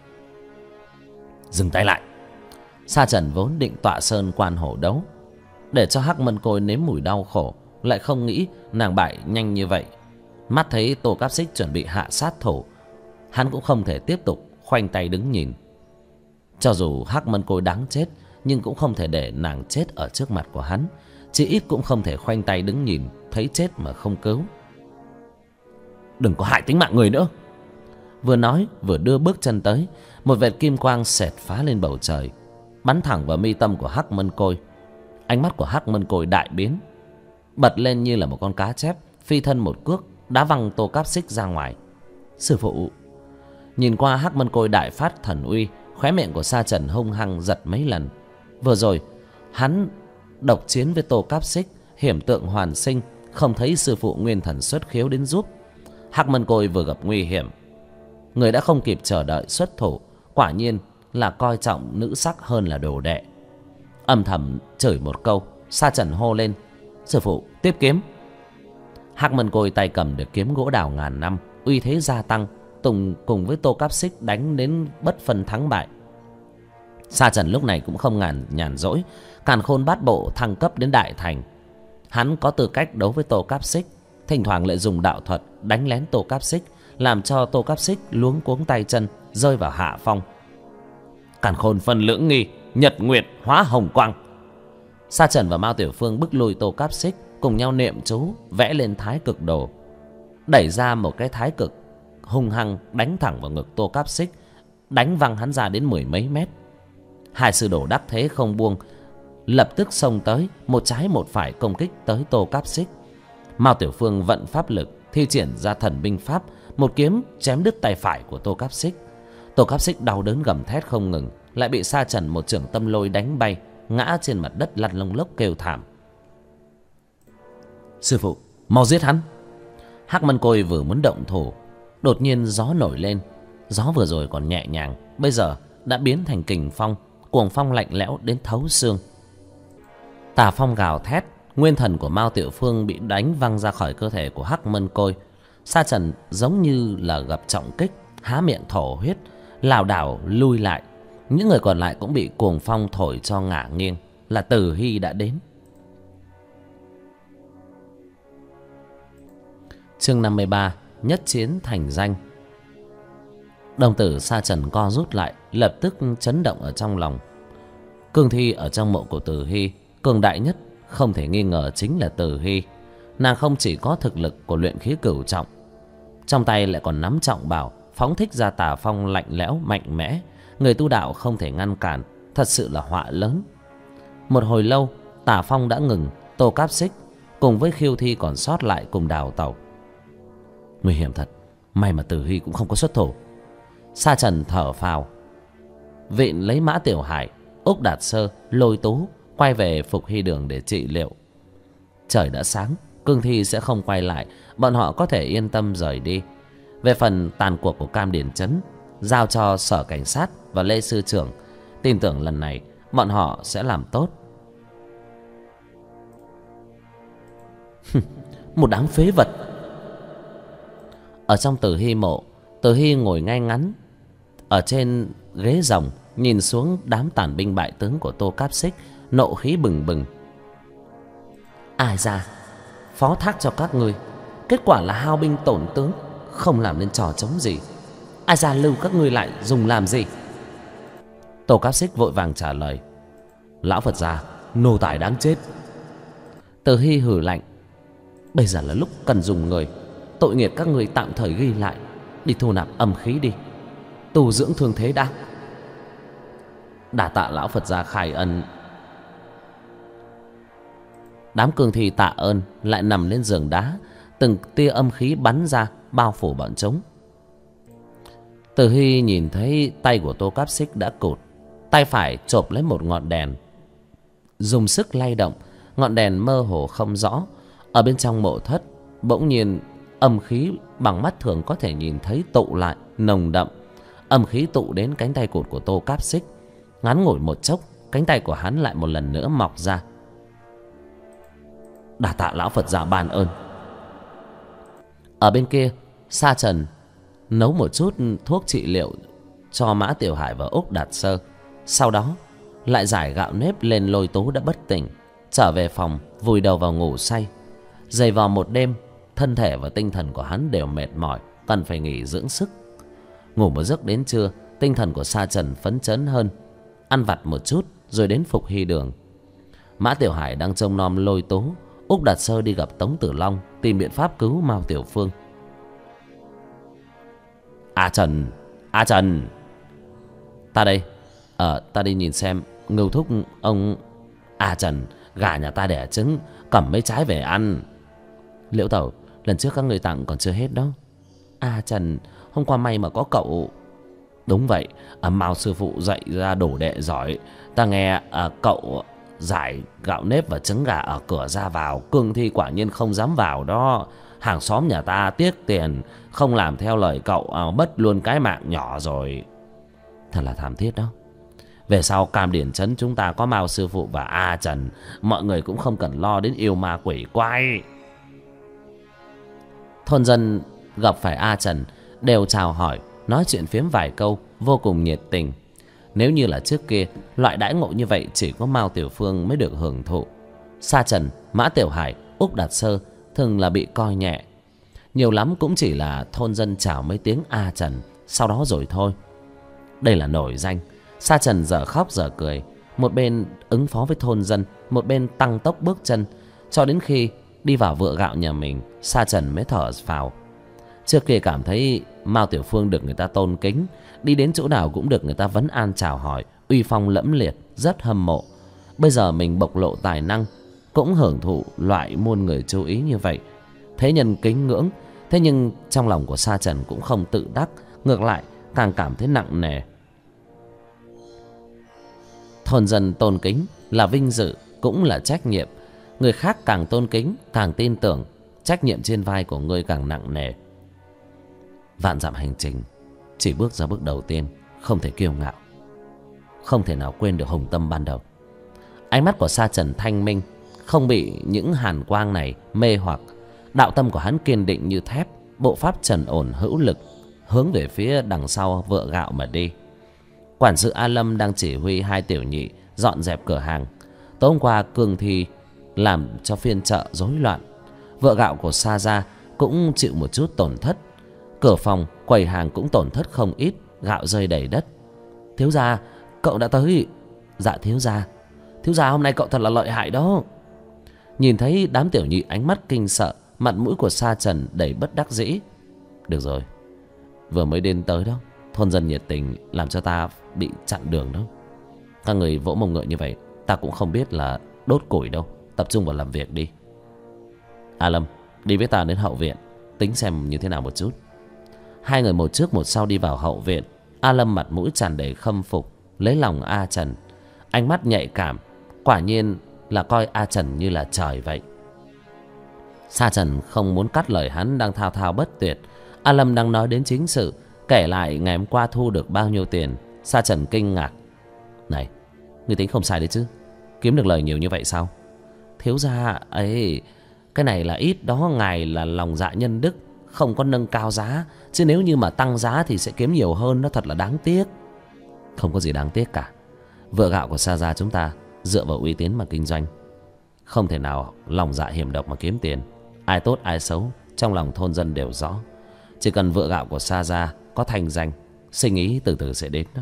Dừng tay lại. Sa Trần vốn định tọa sơn quan hổ đấu, để cho Hắc Mân Côi nếm mùi đau khổ, lại không nghĩ nàng bại nhanh như vậy. Mắt thấy Tô Cáp Xích chuẩn bị hạ sát thủ, hắn cũng không thể tiếp tục khoanh tay đứng nhìn. Cho dù Hắc Mân Côi đáng chết, nhưng cũng không thể để nàng chết ở trước mặt của hắn. Chỉ ít cũng không thể khoanh tay đứng nhìn thấy chết mà không cứu. Đừng có hại tính mạng người nữa. Vừa nói vừa đưa bước chân tới, một vệt kim quang xẹt phá lên bầu trời, bắn thẳng vào mi tâm của Hắc Mân Côi. Ánh mắt của Hắc Mân Côi đại biến, bật lên như là một con cá chép, phi thân một cước đá văng Tô Cáp Xích ra ngoài. Sư phụ. Nhìn qua Hắc Mân Côi đại phát thần uy, khóe miệng của Sa Trần hung hăng giật mấy lần. Vừa rồi hắn độc chiến với Tô Cáp Xích, hiểm tượng hoàn sinh, không thấy sư phụ nguyên thần xuất khiếu đến giúp. Hắc Mân Côi vừa gặp nguy hiểm, người đã không kịp chờ đợi xuất thủ, quả nhiên là coi trọng nữ sắc hơn là đồ đệ. Âm thầm chửi một câu, Sa Trần hô lên: sư phụ, tiếp kiếm. Hắc Mân Côi tay cầm được kiếm gỗ đào ngàn năm, uy thế gia tăng, cùng với Tô Cáp Xích đánh đến bất phân thắng bại. Sa Trần lúc này cũng không nhàn rỗi. Càn Khôn Bát Bộ thăng cấp đến đại thành, hắn có tư cách đấu với Tô Cáp Xích. Thỉnh thoảng lại dùng đạo thuật đánh lén Tô Cáp Xích, làm cho Tô Cáp Xích luống cuống tay chân, rơi vào hạ phong. Càn Khôn phân lưỡng nghi, nhật nguyệt hóa hồng quang. Sa Trần và Mao Tiểu Phương bức lui Tô Cáp Xích, cùng nhau niệm chú vẽ lên thái cực đồ, đẩy ra một cái thái cực hung hăng đánh thẳng vào ngực Tô Cáp Xích, đánh văng hắn ra đến 10 mấy mét. Hai sư đồ đắc thế không buông, lập tức xông tới, một trái một phải công kích tới Tô Cáp Xích. Mao Tiểu Phương vận pháp lực, thi triển ra thần binh pháp, một kiếm chém đứt tay phải của Tô Cáp Xích. Tô Cáp Xích đau đớn gầm thét không ngừng, lại bị Sa Trần một chưởng tâm lôi đánh bay, ngã trên mặt đất lăn lông lốc kêu thảm. Sư phụ, mau giết hắn! Hắc Mân Côi vừa muốn động thủ, đột nhiên gió nổi lên. Gió vừa rồi còn nhẹ nhàng, bây giờ đã biến thành kình phong, cuồng phong lạnh lẽo đến thấu xương. Tà phong gào thét, nguyên thần của Mao Tiểu Phương bị đánh văng ra khỏi cơ thể của Hắc Mân Côi. Sa Trần giống như là gặp trọng kích, há miệng thổ huyết, lảo đảo lui lại. Những người còn lại cũng bị cuồng phong thổi cho ngả nghiêng. Là Từ Hy đã đến. Chương 53: Nhất chiến thành danh. Đồng tử Sa Trần co rút lại, lập tức chấn động ở trong lòng. Cương thi ở trong mộ của Từ Hy, cường đại nhất không thể nghi ngờ chính là Từ Hy. Nàng không chỉ có thực lực của luyện khí cửu trọng, trong tay lại còn nắm trọng bảo, phóng thích ra tà phong lạnh lẽo mạnh mẽ. Người tu đạo không thể ngăn cản, thật sự là họa lớn. Một hồi lâu, tà phong đã ngừng. Tô Cáp Xích cùng với khiêu thi còn sót lại cùng đào tẩu. Nguy hiểm thật, may mà Từ Hy cũng không có xuất thủ. Sa Trần thở phào, vịn lấy Mã Tiểu Hải, Úc Đạt Sơ, Lôi Tú quay về Phục Hy Đường để trị liệu. Trời đã sáng, cương thi sẽ không quay lại, bọn họ có thể yên tâm rời đi. Về phần tàn cuộc của Cam Điền Trấn, giao cho Sở Cảnh sát và Lê Sư Trưởng. Tin tưởng lần này bọn họ sẽ làm tốt. Một đám phế vật. Ở trong Từ Hy mộ, Từ Hy ngồi ngay ngắn ở trên ghế rồng, nhìn xuống đám tàn binh bại tướng của Tô Cáp Xích, nộ khí bừng bừng. Ai ra phó thác cho các ngươi, kết quả là hao binh tổn tướng, không làm nên trò trống gì. Ai ra lưu các ngươi lại dùng làm gì? Tô Cáp Xích vội vàng trả lời: Lão Phật già, nô tài đáng chết. Từ Hy hử lạnh: Bây giờ là lúc cần dùng người. Tội nghiệp các ngươi tạm thời ghi lại, đi thu nạp âm khí đi, tu dưỡng thương thế đã. Đà tạ lão Phật gia khai ân. Đám cương thi tạ ơn, lại nằm lên giường đá. Từng tia âm khí bắn ra, bao phủ bọn chúng. Từ Hy nhìn thấy tay của Tô Cáp Xích đã cụt, tay phải chộp lấy một ngọn đèn, dùng sức lay động. Ngọn đèn mơ hồ không rõ. Ở bên trong mộ thất, bỗng nhiên âm khí bằng mắt thường có thể nhìn thấy tụ lại, nồng đậm. Âm khí tụ đến cánh tay cụt của Tô Cáp Xích. Ngắn ngủi một chốc, cánh tay của hắn lại một lần nữa mọc ra. Đà tạ lão Phật giả ban ơn. Ở bên kia, Sa Trần nấu một chút thuốc trị liệu cho Mã Tiểu Hải và Úc Đạt Sơ. Sau đó lại giải gạo nếp lên Lôi Tú đã bất tỉnh, trở về phòng vùi đầu vào ngủ say. Dày vò một đêm, thân thể và tinh thần của hắn đều mệt mỏi, cần phải nghỉ dưỡng sức. Ngủ một giấc đến trưa, tinh thần của Sa Trần phấn chấn hơn. Ăn vặt một chút rồi đến Phục Hy Đường. Mã Tiểu Hải đang trông nom Lôi Tú. Úc Đạt Sơ đi gặp Tống Tử Long, tìm biện pháp cứu Mao Tiểu Phương. A Trần, ta đây. Ta đi nhìn xem Ngưu thúc ông. A Trần, gà nhà ta đẻ trứng, cầm mấy trái về ăn. Liễu tẩu, lần trước các người tặng còn chưa hết đó. A Trần, hôm qua may mà có cậu. Đúng vậy, Mao sư phụ dạy ra đồ đệ giỏi. Ta nghe cậu giải gạo nếp và trứng gà ở cửa ra vào, cương thi quả nhiên không dám vào đó. Hàng xóm nhà ta tiếc tiền, không làm theo lời cậu, mất luôn cái mạng nhỏ rồi. Thật là thảm thiết đó. Về sau Cam Điển Trấn chúng ta có Mao sư phụ và A Trần, mọi người cũng không cần lo đến yêu ma quỷ quái. Thôn dân gặp phải A Trần đều chào hỏi, nói chuyện phiếm vài câu vô cùng nhiệt tình. Nếu như là trước kia, loại đãi ngộ như vậy chỉ có Mao Tiểu Phương mới được hưởng thụ. Sa Trần, Mã Tiểu Hải, Úc Đạt Sơ thường là bị coi nhẹ. Nhiều lắm cũng chỉ là thôn dân chào mấy tiếng A Trần, sau đó rồi thôi. Đây là nổi danh. Sa Trần dở khóc dở cười, một bên ứng phó với thôn dân, một bên tăng tốc bước chân, cho đến khi đi vào vựa gạo nhà mình, Sa Trần mới thở phào. Trước kia cảm thấy Mao Tiểu Phương được người ta tôn kính, đi đến chỗ nào cũng được người ta vấn an chào hỏi, uy phong lẫm liệt, rất hâm mộ. Bây giờ mình bộc lộ tài năng, cũng hưởng thụ loại muôn người chú ý như vậy, thế nhân kính ngưỡng. Thế nhưng trong lòng của Sa Trần cũng không tự đắc, ngược lại càng cảm thấy nặng nề. Thôn dân tôn kính là vinh dự, cũng là trách nhiệm. Người khác càng tôn kính, càng tin tưởng, trách nhiệm trên vai của ngươi càng nặng nề. Vạn dặm hành trình, chỉ bước ra bước đầu tiên, không thể kiêu ngạo, không thể nào quên được hùng tâm ban đầu. Ánh mắt của Sa Trần thanh minh, không bị những hàn quang này mê hoặc. Đạo tâm của hắn kiên định như thép, bộ pháp trần ổn hữu lực, hướng về phía đằng sau vựa gạo mà đi. Quản sự A Lâm đang chỉ huy hai tiểu nhị dọn dẹp cửa hàng. Tối hôm qua cương thi làm cho phiên chợ rối loạn, vựa gạo của Sa gia cũng chịu một chút tổn thất. Cửa phòng, quầy hàng cũng tổn thất không ít, gạo rơi đầy đất. Thiếu gia, cậu đã tới. Dạ thiếu gia hôm nay cậu thật là lợi hại đó. Nhìn thấy đám tiểu nhị ánh mắt kinh sợ, mặt mũi của Sa Trần đầy bất đắc dĩ. Được rồi, vừa mới đến tới đó, thôn dân nhiệt tình làm cho ta bị chặn đường đó. Các người vỗ mông ngựa như vậy, ta cũng không biết là đốt củi đâu. Tập trung vào làm việc đi. A Lâm, đi với ta đến hậu viện, tính xem như thế nào một chút. Hai người một trước một sau đi vào hậu viện. A Lâm mặt mũi tràn đầy khâm phục, lấy lòng A Trần. Ánh mắt nhạy cảm, quả nhiên là coi A Trần như là trời vậy. Sa Trần không muốn cắt lời hắn đang thao thao bất tuyệt. A Lâm đang nói đến chính sự, kể lại ngày hôm qua thu được bao nhiêu tiền. Sa Trần kinh ngạc. Này, ngươi tính không sai đấy chứ, kiếm được lời nhiều như vậy sao? Thiếu gia ấy, cái này là ít đó, ngài là lòng dạ nhân đức, không có nâng cao giá. Chứ nếu như mà tăng giá thì sẽ kiếm nhiều hơn, nó thật là đáng tiếc. Không có gì đáng tiếc cả. Vựa gạo của Sa gia chúng ta dựa vào uy tín mà kinh doanh, không thể nào lòng dạ hiểm độc mà kiếm tiền. Ai tốt ai xấu trong lòng thôn dân đều rõ. Chỉ cần vựa gạo của Sa gia có thành danh, sinh ý từ từ sẽ đến đó.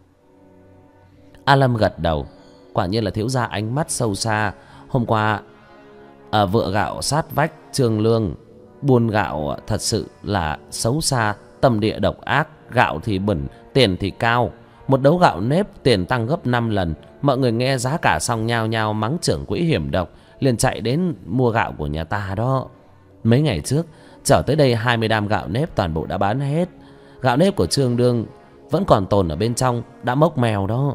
A Lâm gật đầu. Quả nhiên là thiếu gia ánh mắt sâu xa. Hôm qua ở vựa gạo sát vách Trương Lương buôn gạo thật sự là xấu xa, tâm địa độc ác. Gạo thì bẩn, tiền thì cao. Một đấu gạo nếp tiền tăng gấp 5 lần. Mọi người nghe giá cả xong nhao nhao mắng trưởng quỹ hiểm độc, liền chạy đến mua gạo của nhà ta đó. Mấy ngày trước chở tới đây 20 đam gạo nếp toàn bộ đã bán hết. Gạo nếp của Trương Đương vẫn còn tồn ở bên trong, đã mốc mèo đó.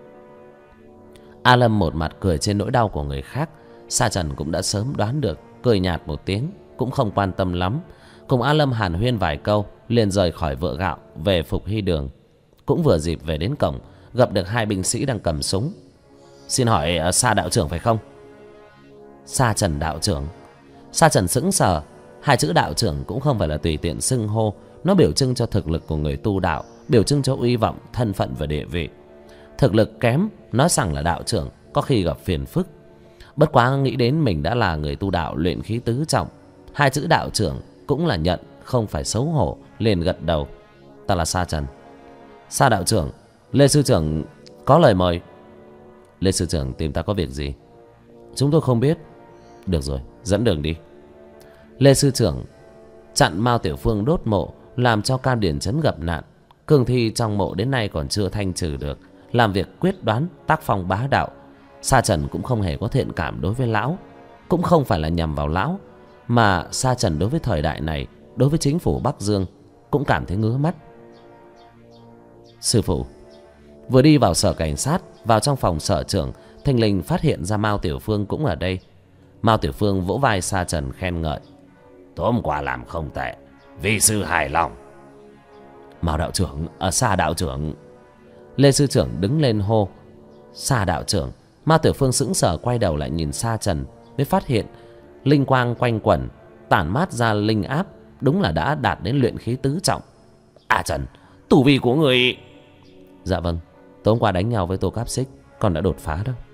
A Lâm một mặt cười trên nỗi đau của người khác. Sa Trần cũng đã sớm đoán được, cười nhạt một tiếng, cũng không quan tâm lắm. Cùng A Lâm hàn huyên vài câu, liền rời khỏi vựa gạo về Phục Hy Đường. Cũng vừa dịp về đến cổng, gặp được hai binh sĩ đang cầm súng. Xin hỏi Sa đạo trưởng phải không? Sa Trần đạo trưởng. Sa Trần sững sờ. Hai chữ đạo trưởng cũng không phải là tùy tiện xưng hô, nó biểu trưng cho thực lực của người tu đạo, biểu trưng cho uy vọng, thân phận và địa vị. Thực lực kém, nói rằng là đạo trưởng có khi gặp phiền phức. Bất quá nghĩ đến mình đã là người tu đạo luyện khí tứ trọng, hai chữ đạo trưởng cũng là nhận, không phải xấu hổ, liền gật đầu. Ta là Sa Trần. Sa đạo trưởng, Lê sư trưởng có lời mời. Lê sư trưởng tìm ta có việc gì? Chúng tôi không biết. Được rồi, dẫn đường đi. Lê sư trưởng chặn Mao Tiểu Phương đốt mộ, làm cho Cam Điển Trấn gặp nạn. Cương thi trong mộ đến nay còn chưa thanh trừ được, làm việc quyết đoán, tác phong bá đạo. Sa Trần cũng không hề có thiện cảm đối với lão, cũng không phải là nhằm vào lão, mà Sa Trần đối với thời đại này, đối với chính phủ Bắc Dương cũng cảm thấy ngứa mắt. Sư phụ. Vừa đi vào sở cảnh sát, vào trong phòng sở trưởng, thình lình phát hiện ra Mao Tiểu Phương cũng ở đây. Mao Tiểu Phương vỗ vai Sa Trần khen ngợi. Tối hôm qua làm không tệ, vi sư hài lòng. Mao đạo trưởng, Sa đạo trưởng. Lê sư trưởng đứng lên hô. Sa đạo trưởng. Mao Tiểu Phương sững sờ quay đầu lại nhìn Sa Trần, mới phát hiện linh quang quanh quẩn, tản mát ra linh áp, đúng là đã đạt đến luyện khí tứ trọng. À Trần, tu vi của người... Dạ vâng, tối hôm qua đánh nhau với Tô Cáp Xích, con đã đột phá đó.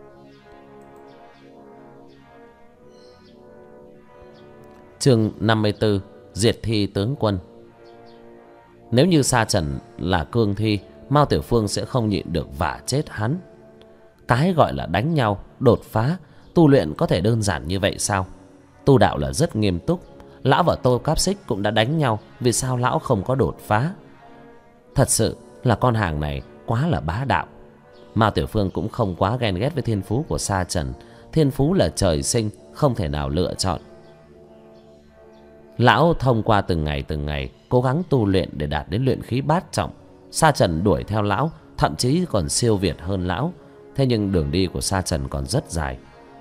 Chương 54: Diệt thi tướng quân. Nếu như Sa Trần là cương thi, Mao Tiểu Phương sẽ không nhịn được vả chết hắn. Cái gọi là đánh nhau, đột phá, tu luyện có thể đơn giản như vậy sao? Tu đạo là rất nghiêm túc. Lão và Tô Cáp Xích cũng đã đánh nhau, vì sao lão không có đột phá? Thật sự là con hàng này quá là bá đạo. Mao Tiểu Phương cũng không quá ghen ghét với thiên phú của Sa Trần. Thiên phú là trời sinh, không thể nào lựa chọn. Lão thông qua từng ngày cố gắng tu luyện để đạt đến luyện khí bát trọng. Sa Trần đuổi theo lão, thậm chí còn siêu việt hơn lão. Thế nhưng đường đi của Sa Trần còn rất dài.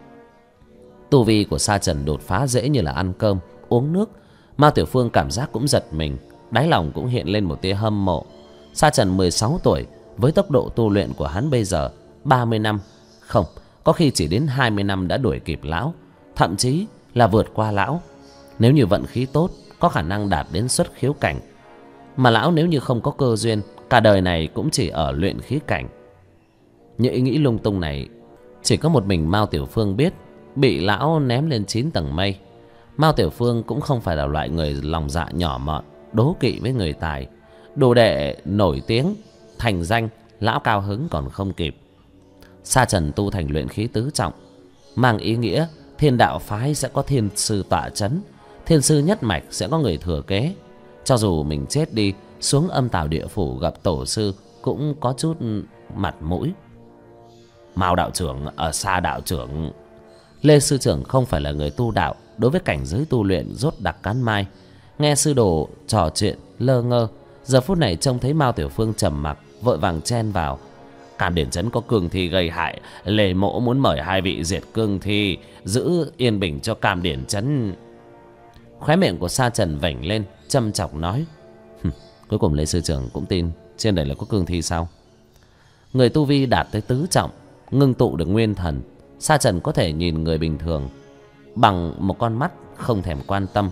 Tu vi của Sa Trần đột phá dễ như là ăn cơm, uống nước. Mao Tiểu Phương cảm giác cũng giật mình, đáy lòng cũng hiện lên một tia hâm mộ. Sa Trần 16 tuổi, với tốc độ tu luyện của hắn bây giờ, 30 năm, không, có khi chỉ đến 20 năm đã đuổi kịp lão, thậm chí là vượt qua lão. Nếu như vận khí tốt, có khả năng đạt đến xuất khiếu cảnh. Mà lão nếu như không có cơ duyên, cả đời này cũng chỉ ở luyện khí cảnh. Những ý nghĩ lung tung này chỉ có một mình Mao Tiểu Phương biết, bị lão ném lên 9 tầng mây. Mao Tiểu Phương cũng không phải là loại người lòng dạ nhỏ mọn, đố kỵ với người tài. Đồ đệ nổi tiếng, thành danh, lão cao hứng còn không kịp. Sa Trần tu thành luyện khí tứ trọng, mang ý nghĩa thiên đạo phái sẽ có thiên sư tọa chấn, thiên sư nhất mạch sẽ có người thừa kế. Cho dù mình chết đi, xuống âm tào địa phủ gặp tổ sư cũng có chút mặt mũi. Mao đạo trưởng, ở Sa đạo trưởng... Lê sư trưởng không phải là người tu đạo, đối với cảnh giới tu luyện rốt đặc cán mai. Nghe sư đồ trò chuyện lơ ngơ, giờ phút này trông thấy Mao Tiểu Phương trầm mặc, vội vàng chen vào. Cam Điển Trấn có cương thi gây hại, Lê mỗ muốn mời hai vị diệt cương thi, giữ yên bình cho Cam Điển Trấn. Khóe miệng của Sa Trần vểnh lên, châm chọc nói: Cuối cùng Lê sư trưởng cũng tin trên đời là có cương thi sao? Người tu vi đạt tới tứ trọng, ngưng tụ được nguyên thần, Sa Trần có thể nhìn người bình thường bằng một con mắt không thèm quan tâm.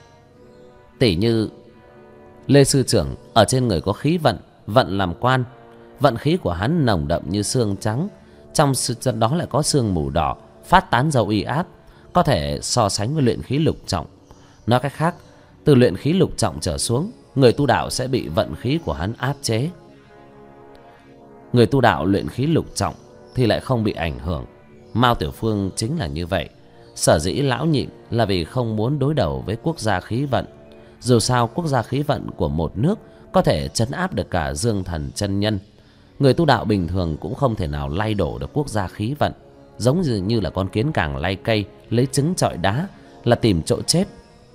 Tỉ như Lê sư trưởng ở trên người có khí vận, vận làm quan, vận khí của hắn nồng đậm như xương trắng, trong đó lại có sương mù đỏ phát tán ra uy áp, có thể so sánh với luyện khí lục trọng. Nói cách khác, từ luyện khí lục trọng trở xuống, người tu đạo sẽ bị vận khí của hắn áp chế. Người tu đạo luyện khí lục trọng thì lại không bị ảnh hưởng. Mao Tiểu Phương chính là như vậy. Sở dĩ lão nhịn là vì không muốn đối đầu với quốc gia khí vận. Dù sao quốc gia khí vận của một nước có thể trấn áp được cả dương thần chân nhân. Người tu đạo bình thường cũng không thể nào lay đổ được quốc gia khí vận. Giống như là con kiến càng lay cây, lấy trứng chọi đá, là tìm chỗ chết.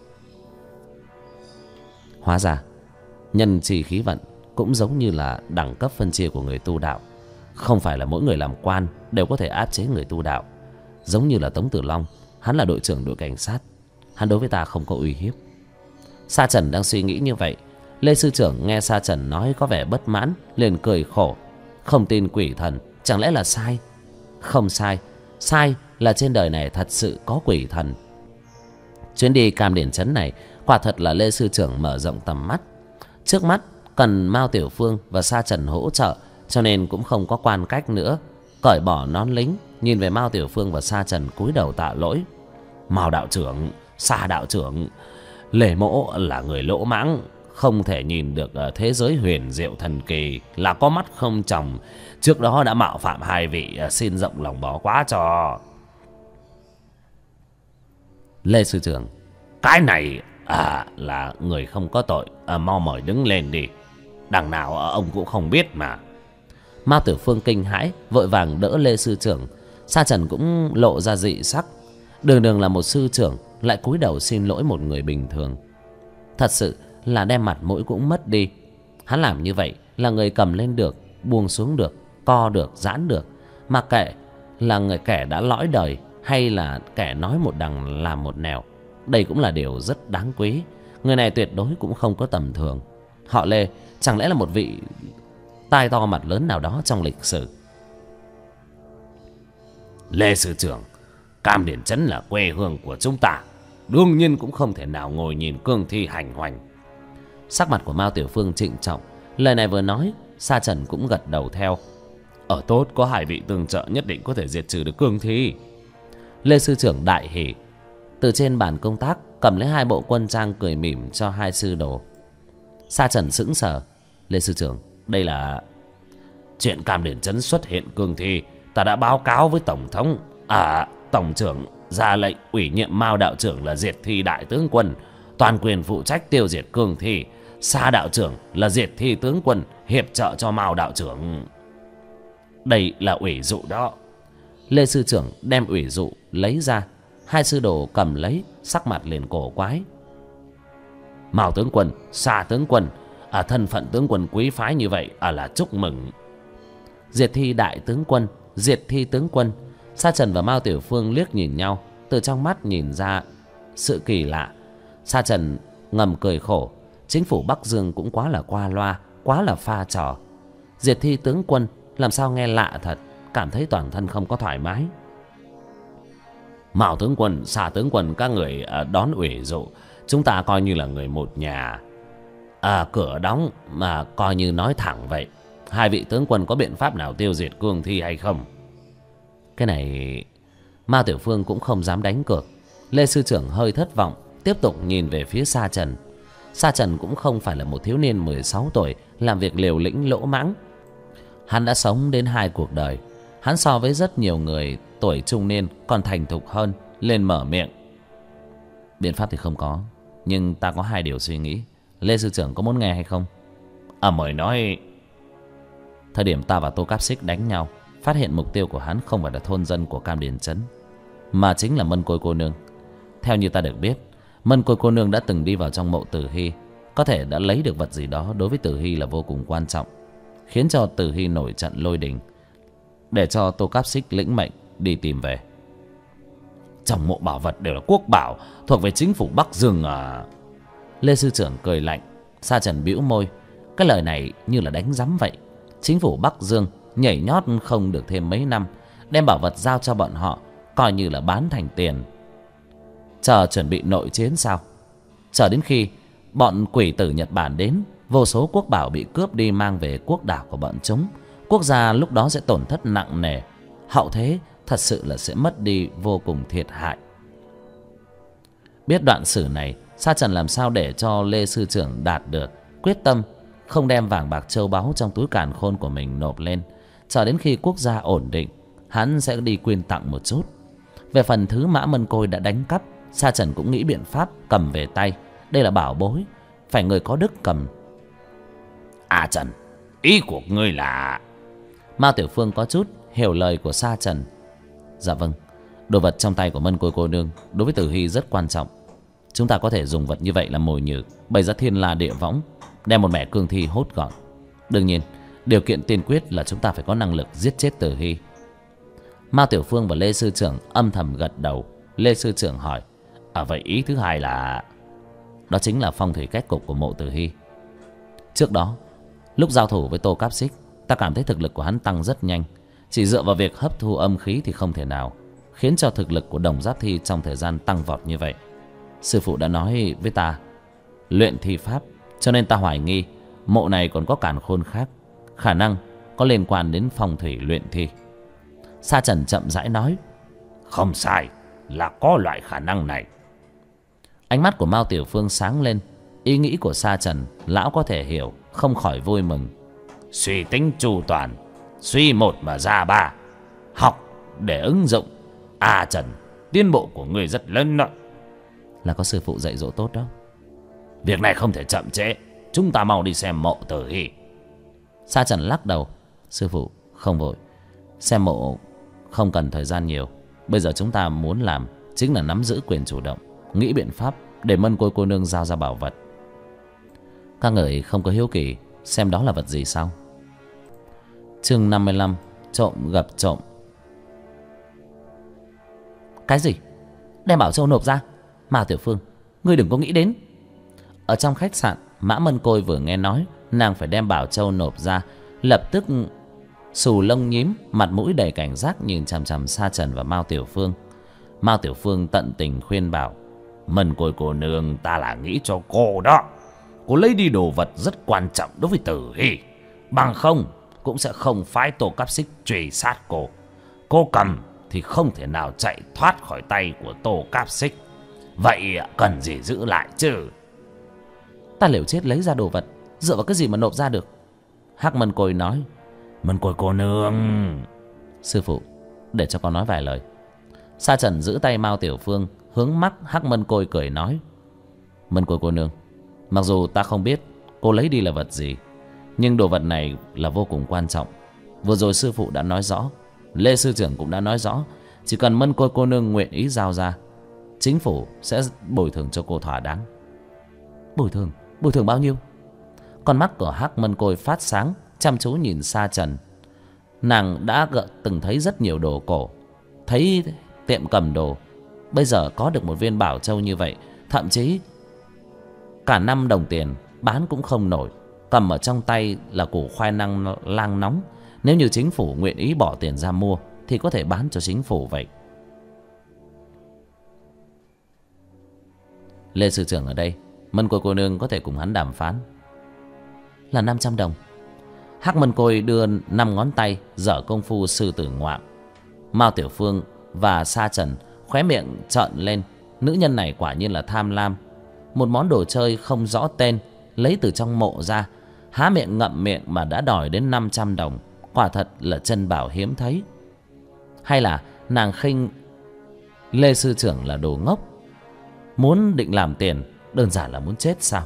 Hóa ra nhân chi khí vận cũng giống như là đẳng cấp phân chia của người tu đạo. Không phải là mỗi người làm quan đều có thể áp chế người tu đạo. Giống như là Tống Tử Long, hắn là đội trưởng đội cảnh sát, hắn đối với ta không có uy hiếp. Sa Trần đang suy nghĩ như vậy, Lê sư trưởng nghe Sa Trần nói có vẻ bất mãn, liền cười khổ. Không tin quỷ thần, chẳng lẽ là sai? Không sai, sai là trên đời này thật sự có quỷ thần. Chuyến đi Cam Điển Trấn này quả thật là Lê sư trưởng mở rộng tầm mắt. Trước mắt cần Mao Tiểu Phương và Sa Trần hỗ trợ, cho nên cũng không có quan cách nữa. Cởi bỏ nón lính, nhìn về Mao Tiểu Phương và Sa Trần cúi đầu tạ lỗi. Mao đạo trưởng, Sa đạo trưởng, Lê mỗ là người lỗ mãng, không thể nhìn được thế giới huyền diệu thần kỳ, là có mắt không tròng. Trước đó đã mạo phạm hai vị, xin rộng lòng bỏ quá cho. Lê sư trưởng, cái này là người không có tội, mau mời đứng lên đi. Đằng nào ông cũng không biết mà. Mao Tiểu Phương kinh hãi, vội vàng đỡ Lê sư trưởng. Sa Trần cũng lộ ra dị sắc. Đường đường là một sư trưởng, lại cúi đầu xin lỗi một người bình thường, thật sự là đem mặt mũi cũng mất đi. Hắn làm như vậy là người cầm lên được, buông xuống được, co được, giãn được, mặc kệ là người kẻ đã lõi đời hay là kẻ nói một đằng làm một nẻo. Đây cũng là điều rất đáng quý. Người này tuyệt đối cũng không có tầm thường. Họ Lê chẳng lẽ là một vị tai to mặt lớn nào đó trong lịch sử? Lê sư trưởng, Cam Điển Trấn là quê hương của chúng ta, đương nhiên cũng không thể nào ngồi nhìn cương thi hành hoành. Sắc mặt của Mao Tiểu Phương trịnh trọng. Lời này vừa nói, Sa Trần cũng gật đầu theo. Ở tốt, có hai vị tương trợ nhất định có thể diệt trừ được cương thi. Lê sư trưởng đại hỉ, từ trên bàn công tác cầm lấy 2 bộ quân trang cười mỉm cho 2 sư đồ. Sa Trần sững sờ. Lê sư trưởng, đây là... Chuyện Cam Điển Trấn xuất hiện cương thi, ta đã báo cáo với tổng thống. Tổng trưởng ra lệnh ủy nhiệm Mao đạo trưởng là diệt thi đại tướng quân, toàn quyền phụ trách tiêu diệt cương thi. Sa đạo trưởng là diệt thi tướng quân, hiệp trợ cho Mao đạo trưởng. Đây là ủy dụ đó. Lê sư trưởng đem ủy dụ lấy ra. 2 sư đồ cầm lấy, sắc mặt liền cổ quái. Mao tướng quân, Sa tướng quân, thân phận tướng quân quý phái như vậy là chúc mừng. Diệt thi đại tướng quân, diệt thi tướng quân. Sa Trần và Mao Tiểu Phương liếc nhìn nhau, từ trong mắt nhìn ra sự kỳ lạ. Sa Trần ngầm cười khổ. Chính phủ Bắc Dương cũng quá là qua loa, quá là pha trò. Diệt thi tướng quân làm sao nghe lạ thật, cảm thấy toàn thân không có thoải mái. Mao tướng quân, Sa tướng quân, các người đón ủy dụ, chúng ta coi như là người một nhà. Cửa đóng mà coi như nói thẳng vậy. 2 vị tướng quân có biện pháp nào tiêu diệt cương thi hay không? Cái này Mao Tiểu Phương cũng không dám đánh cược. Lê sư trưởng hơi thất vọng, tiếp tục nhìn về phía Sa Trần. Sa Trần cũng không phải là một thiếu niên 16 tuổi làm việc liều lĩnh lỗ mãng. Hắn đã sống đến 2 cuộc đời. Hắn so với rất nhiều người tuổi trung niên còn thành thục hơn. Lên mở miệng. Biện pháp thì không có, nhưng ta có 2 điều suy nghĩ. Lê sư trưởng có muốn nghe hay không? Mời nói. Thời điểm ta và Tô Cáp Xích đánh nhau, phát hiện mục tiêu của hắn không phải là thôn dân của Cam Điển Trấn, mà chính là Mân Côi cô nương. Theo như ta được biết, Mân Côi cô nương đã từng đi vào trong mộ Tử Hy, có thể đã lấy được vật gì đó đối với Tử Hy là vô cùng quan trọng, khiến cho Tử Hy nổi trận lôi đình, để cho Tô Cáp Xích lĩnh mệnh đi tìm về. Trong mộ bảo vật đều là quốc bảo, thuộc về chính phủ Bắc Dương à? Lê sư trưởng cười lạnh. Sa Trần bĩu môi. Cái lời này như là đánh rắm vậy. Chính phủ Bắc Dương nhảy nhót không được thêm mấy năm, đem bảo vật giao cho bọn họ, coi như là bán thành tiền. Chờ chuẩn bị nội chiến sao? Chờ đến khi bọn quỷ tử Nhật Bản đến, vô số quốc bảo bị cướp đi mang về quốc đảo của bọn chúng, quốc gia lúc đó sẽ tổn thất nặng nề. Hậu thế thật sự là sẽ mất đi vô cùng thiệt hại. Biết đoạn sử này, Sa Trần làm sao để cho Lê sư trưởng đạt được quyết tâm không đem vàng bạc châu báu trong túi càn khôn của mình nộp lên. Chờ đến khi quốc gia ổn định, hắn sẽ đi quyên tặng một chút. Về phần thứ Mã Mân Côi đã đánh cắp, Sa Trần cũng nghĩ biện pháp cầm về tay. Đây là bảo bối, phải người có đức cầm. Trần, ý của ngươi là... Mao Tiểu Phương có chút hiểu lời của Sa Trần. Dạ vâng, đồ vật trong tay của Mân Côi cô nương đối với Tử Hy rất quan trọng. Chúng ta có thể dùng vật như vậy làm mồi nhử, bày ra thiên la địa võng, đem một mẻ cương thi hốt gọn. Đương nhiên, điều kiện tiên quyết là chúng ta phải có năng lực giết chết Tử Hy. Mao Tiểu Phương và Lê sư trưởng âm thầm gật đầu. Lê sư trưởng hỏi: vậy ý thứ hai là... Đó chính là phong thủy cách cục của mộ Tử Hy. Trước đó, lúc giao thủ với Tô Cáp Xích, ta cảm thấy thực lực của hắn tăng rất nhanh. Chỉ dựa vào việc hấp thu âm khí thì không thể nào khiến cho thực lực của Đồng Giáp Thi trong thời gian tăng vọt như vậy. Sư phụ đã nói với ta luyện thi pháp, cho nên ta hoài nghi mộ này còn có càn khôn khác, khả năng có liên quan đến phong thủy luyện thi. Sa Trần chậm rãi nói: Không sai, là có loại khả năng này. Ánh mắt của Mao Tiểu Phương sáng lên. Ý nghĩ của Sa Trần lão có thể hiểu, không khỏi vui mừng. Suy tính chu toàn, suy một mà ra ba, học để ứng dụng. Trần, tiến bộ của người rất lớn đó. Là có sư phụ dạy dỗ tốt đó. Việc này không thể chậm trễ, chúng ta mau đi xem mộ Tử Hy. Sa Trần lắc đầu: Sư phụ không vội, xem mộ không cần thời gian nhiều. Bây giờ chúng ta muốn làm chính là nắm giữ quyền chủ động, nghĩ biện pháp để Mân Côi cô nương giao ra bảo vật. Các người không có hiếu kỳ xem đó là vật gì sao? Chương 55: Trộm gặp trộm. Cái gì? Đem bảo châu nộp ra? Mao Tiểu Phương, ngươi đừng có nghĩ đến. Ở trong khách sạn, Mã Mân Côi vừa nghe nói nàng phải đem bảo châu nộp ra, lập tức xù lông nhím, mặt mũi đầy cảnh giác nhìn chằm chằm Sa Trần và Mao Tiểu Phương. Mao Tiểu Phương tận tình khuyên bảo: Mân Côi cô nương, ta là nghĩ cho cô đó. cô lấy đi đồ vật rất quan trọng đối với Tử Hy. Bằng không cũng sẽ không phái Tô Cáp Xích truy sát cô. Cô cầm thì không thể nào chạy thoát khỏi tay của Tô Cáp Xích. Vậy cần gì giữ lại chứ? Ta liều chết lấy ra đồ vật, dựa vào cái gì mà nộp ra được? Hắc Mân Côi nói. Mân Côi cô nương. Sư phụ, để cho con nói vài lời. Sa Trần giữ tay Mao Tiểu Phương, hướng mắt Hắc Mân Côi cười nói. Mân Côi cô nương, mặc dù ta không biết cô lấy đi là vật gì, nhưng đồ vật này là vô cùng quan trọng. Vừa rồi sư phụ đã nói rõ, Lê sư trưởng cũng đã nói rõ, chỉ cần Mân Côi cô nương nguyện ý giao ra, chính phủ sẽ bồi thường cho cô thỏa đáng. Bồi thường bao nhiêu? Con mắt của Hắc Mân Côi phát sáng, chăm chú nhìn Sa Trần. Nàng đã từng thấy rất nhiều đồ cổ, thấy tiệm cầm đồ, bây giờ có được một viên bảo châu như vậy, thậm chí cả 5 đồng tiền bán cũng không nổi. Cầm ở trong tay là củ khoai lang nóng. Nếu như chính phủ nguyện ý bỏ tiền ra mua thì có thể bán cho chính phủ vậy. Lê sư trưởng ở đây, Mân Côi cô nương có thể cùng hắn đàm phán. Là 500 đồng. Hắc Mân Côi đưa 5 ngón tay dở công phu sư tử ngoạm. Mao Tiểu Phương và Sa Trần khóe miệng trợn lên. Nữ nhân này quả nhiên là tham lam. Một món đồ chơi không rõ tên lấy từ trong mộ ra, há miệng ngậm miệng mà đã đòi đến 500 đồng. Quả thật là chân bảo hiếm thấy. Hay là nàng khinh Lê sư trưởng là đồ ngốc, muốn định làm tiền, đơn giản là muốn chết sao?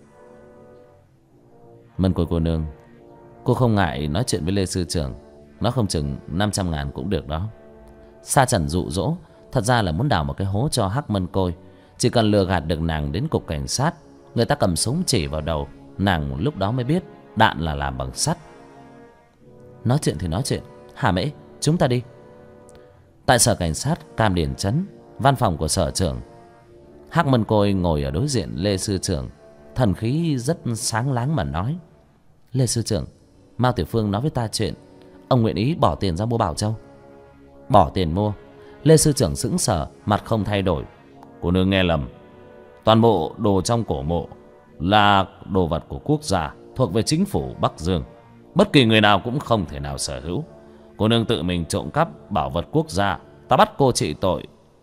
Mân Côi cô nương, cô không ngại nói chuyện với Lê sư trưởng, nó không chừng 500.000 cũng được đó. Sa Trần dụ dỗ, thật ra là muốn đào một cái hố cho Hắc Mân Côi. Chỉ cần lừa gạt được nàng đến cục cảnh sát, người ta cầm súng chỉ vào đầu nàng, lúc đó mới biết đạn là làm bằng sắt. Nói chuyện thì nói chuyện, Hà Mễ, chúng ta đi. Tại sở cảnh sát Cam Điền Trấn, văn phòng của sở trưởng, Hắc Mân Côi ngồi ở đối diện Lê sư trưởng, thần khí rất sáng láng mà nói. Lê sư trưởng, Mao Tiểu Phương nói với ta chuyện ông nguyện ý bỏ tiền ra mua bảo châu. Bỏ tiền mua? Lê sư trưởng sững sờ, mặt không thay đổi. Cô nương nghe lầm, toàn bộ đồ trong cổ mộ là đồ vật của quốc gia, thuộc về chính phủ Bắc Dương. Bất kỳ người nào cũng không thể nào sở hữu. Cô nương tự mình trộm cắp bảo vật quốc gia, ta bắt cô trị tội.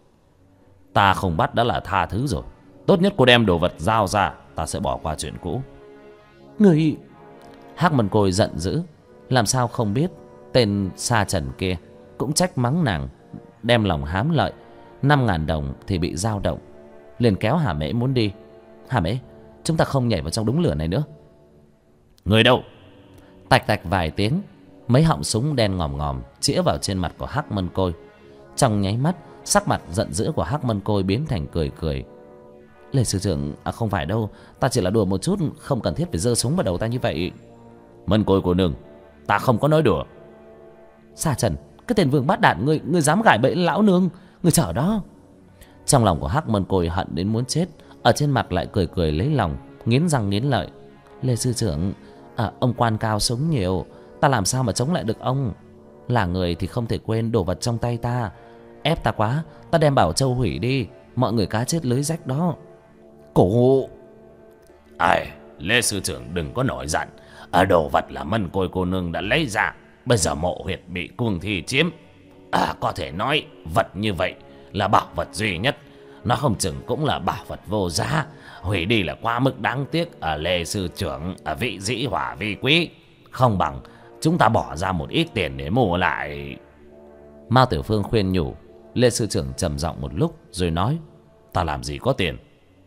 Ta không bắt đã là tha thứ rồi. Tốt nhất cô đem đồ vật giao ra, ta sẽ bỏ qua chuyện cũ. Người... Hắc Mân Côi giận dữ, làm sao không biết tên Sa Trần kia cũng trách mắng nàng đem lòng hám lợi. 5.000 đồng thì bị dao động, liền kéo Hà Mễ muốn đi. Hà Mễ, chúng ta không nhảy vào trong đống lửa này nữa. Người đâu? Tạch tạch vài tiếng, mấy họng súng đen ngòm ngòm chĩa vào trên mặt của Hắc Mân Côi. Trong nháy mắt, sắc mặt giận dữ của Hắc Mân Côi biến thành cười cười. Lê sư trưởng, không phải đâu, ta chỉ là đùa một chút, không cần thiết phải giơ súng vào đầu ta như vậy. Mân Côi cô nương, ta không có nói đùa. Sa Trần, cái tên vương bát đản, ngươi dám gài bẫy lão nương, ngươi chờ đó. Trong lòng của Hắc Mân Côi hận đến muốn chết, ở trên mặt lại cười cười lấy lòng, nghiến răng nghiến lợi. Lê sư trưởng, ông quan cao sống nhiều, ta làm sao mà chống lại được ông? Là người thì không thể quên đồ vật trong tay ta. Ép ta quá, ta đem bảo châu hủy đi, mọi người cá chết lưới rách đó. Cổ... Ai, Lê sư trưởng đừng có nổi giận. Đồ vật là Mân Côi cô nương đã lấy ra, bây giờ mộ huyệt bị cuồng thi chiếm. Có thể nói vật như vậy là bảo vật duy nhất, nó không chừng cũng là bảo vật vô giá. Hủy đi là quá mức đáng tiếc. Lê sư trưởng vị dĩ hỏa vi quý, không bằng chúng ta bỏ ra một ít tiền để mua lại. Mao Tiểu Phương khuyên nhủ. Lê sư trưởng trầm giọng một lúc rồi nói. Ta làm gì có tiền.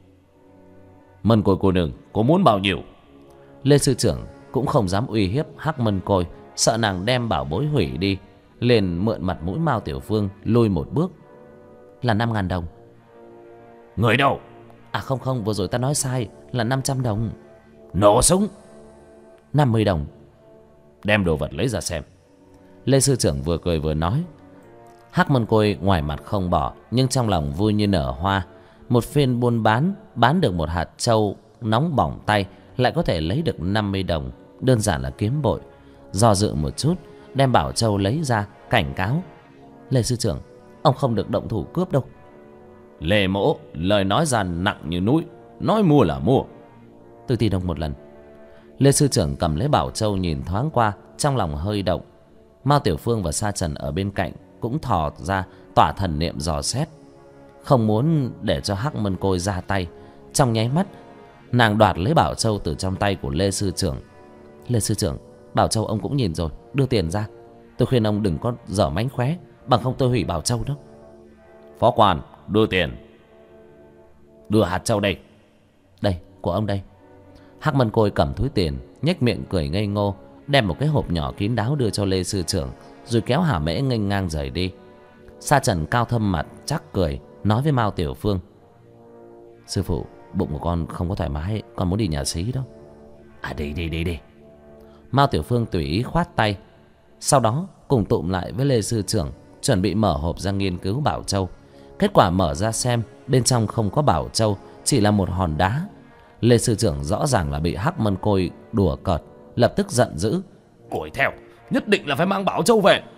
Mân Côi cô nương, cô muốn bao nhiêu? Lê sư trưởng cũng không dám uy hiếp Hắc Mân Côi, sợ nàng đem bảo bối hủy đi, liền mượn mặt mũi Mao Tiểu Phương lùi một bước. Là 5.000 đồng. Người đâu? Không, vừa rồi ta nói sai, là 500 đồng. Nổ súng. 50 đồng. Đem đồ vật lấy ra xem. Lê sư trưởng vừa cười vừa nói. Hắc Mân Côi ngoài mặt không bỏ, nhưng trong lòng vui như nở hoa. Một phiên buôn bán được một hạt châu nóng bỏng tay, lại có thể lấy được 50 đồng, đơn giản là kiếm bội. Do dự một chút, đem bảo châu lấy ra, cảnh cáo. Lê sư trưởng, ông không được động thủ cướp đâu. Lê mỗ lời nói ra nặng như núi, nói mua là mua. Tôi tin ông một lần. Lê sư trưởng cầm lấy bảo châu nhìn thoáng qua, trong lòng hơi động. Mao Tiểu Phương và Sa Trần ở bên cạnh cũng thò ra tỏa thần niệm dò xét, không muốn để cho Hắc Mân Côi ra tay. Trong nháy mắt, nàng đoạt lấy bảo châu từ trong tay của Lê sư trưởng. Lê sư trưởng, bảo châu ông cũng nhìn rồi, đưa tiền ra. Tôi khuyên ông đừng có dở mánh khóe, bằng không tôi hủy bảo châu đó. Phó quan, đưa tiền. Đưa hạt châu đây. Đây, của ông đây. Hắc Mân Côi cầm túi tiền, nhếch miệng cười ngây ngô, đem một cái hộp nhỏ kín đáo đưa cho Lê sư trưởng, rồi kéo Hà Mễ nghênh ngang rời đi. Sa Trần cao thâm mặt chắc cười, nói với Mao Tiểu Phương: sư phụ, bụng của con không có thoải mái, con muốn đi nhà xí đó. À đi. Mao Tiểu Phương tùy ý khoát tay, sau đó cùng tụm lại với Lê sư trưởng, chuẩn bị mở hộp ra nghiên cứu bảo châu. Kết quả mở ra xem, bên trong không có bảo châu, chỉ là một hòn đá. Lê sư trưởng rõ ràng là bị Hắc Mân Côi đùa cợt, lập tức giận dữ: đuổi theo, nhất định là phải mang bảo châu về.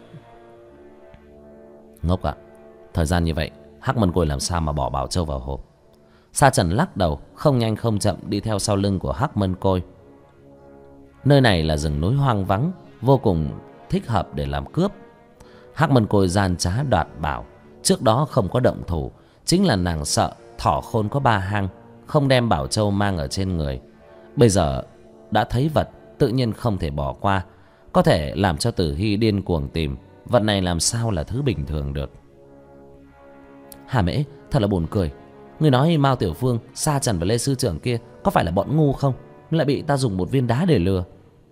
Ngốc ạ, thời gian như vậy Hắc Mân Côi làm sao mà bỏ bảo châu vào hộp. Sa Trần lắc đầu, không nhanh không chậm đi theo sau lưng của Hắc Mân Côi. Nơi này là rừng núi hoang vắng, vô cùng thích hợp để làm cướp. Hắc Mân Côi gian trá đoạt bảo, trước đó không có động thủ, chính là nàng sợ thỏ khôn có ba hang, không đem bảo châu mang ở trên người. Bây giờ đã thấy vật, tự nhiên không thể bỏ qua, có thể làm cho Tử Hy điên cuồng tìm. Vật này làm sao là thứ bình thường được. Hà Mễ, thật là buồn cười. Người nói Mao Tiểu Phương, Sa Trần và Lê sư trưởng kia có phải là bọn ngu không, lại bị ta dùng một viên đá để lừa.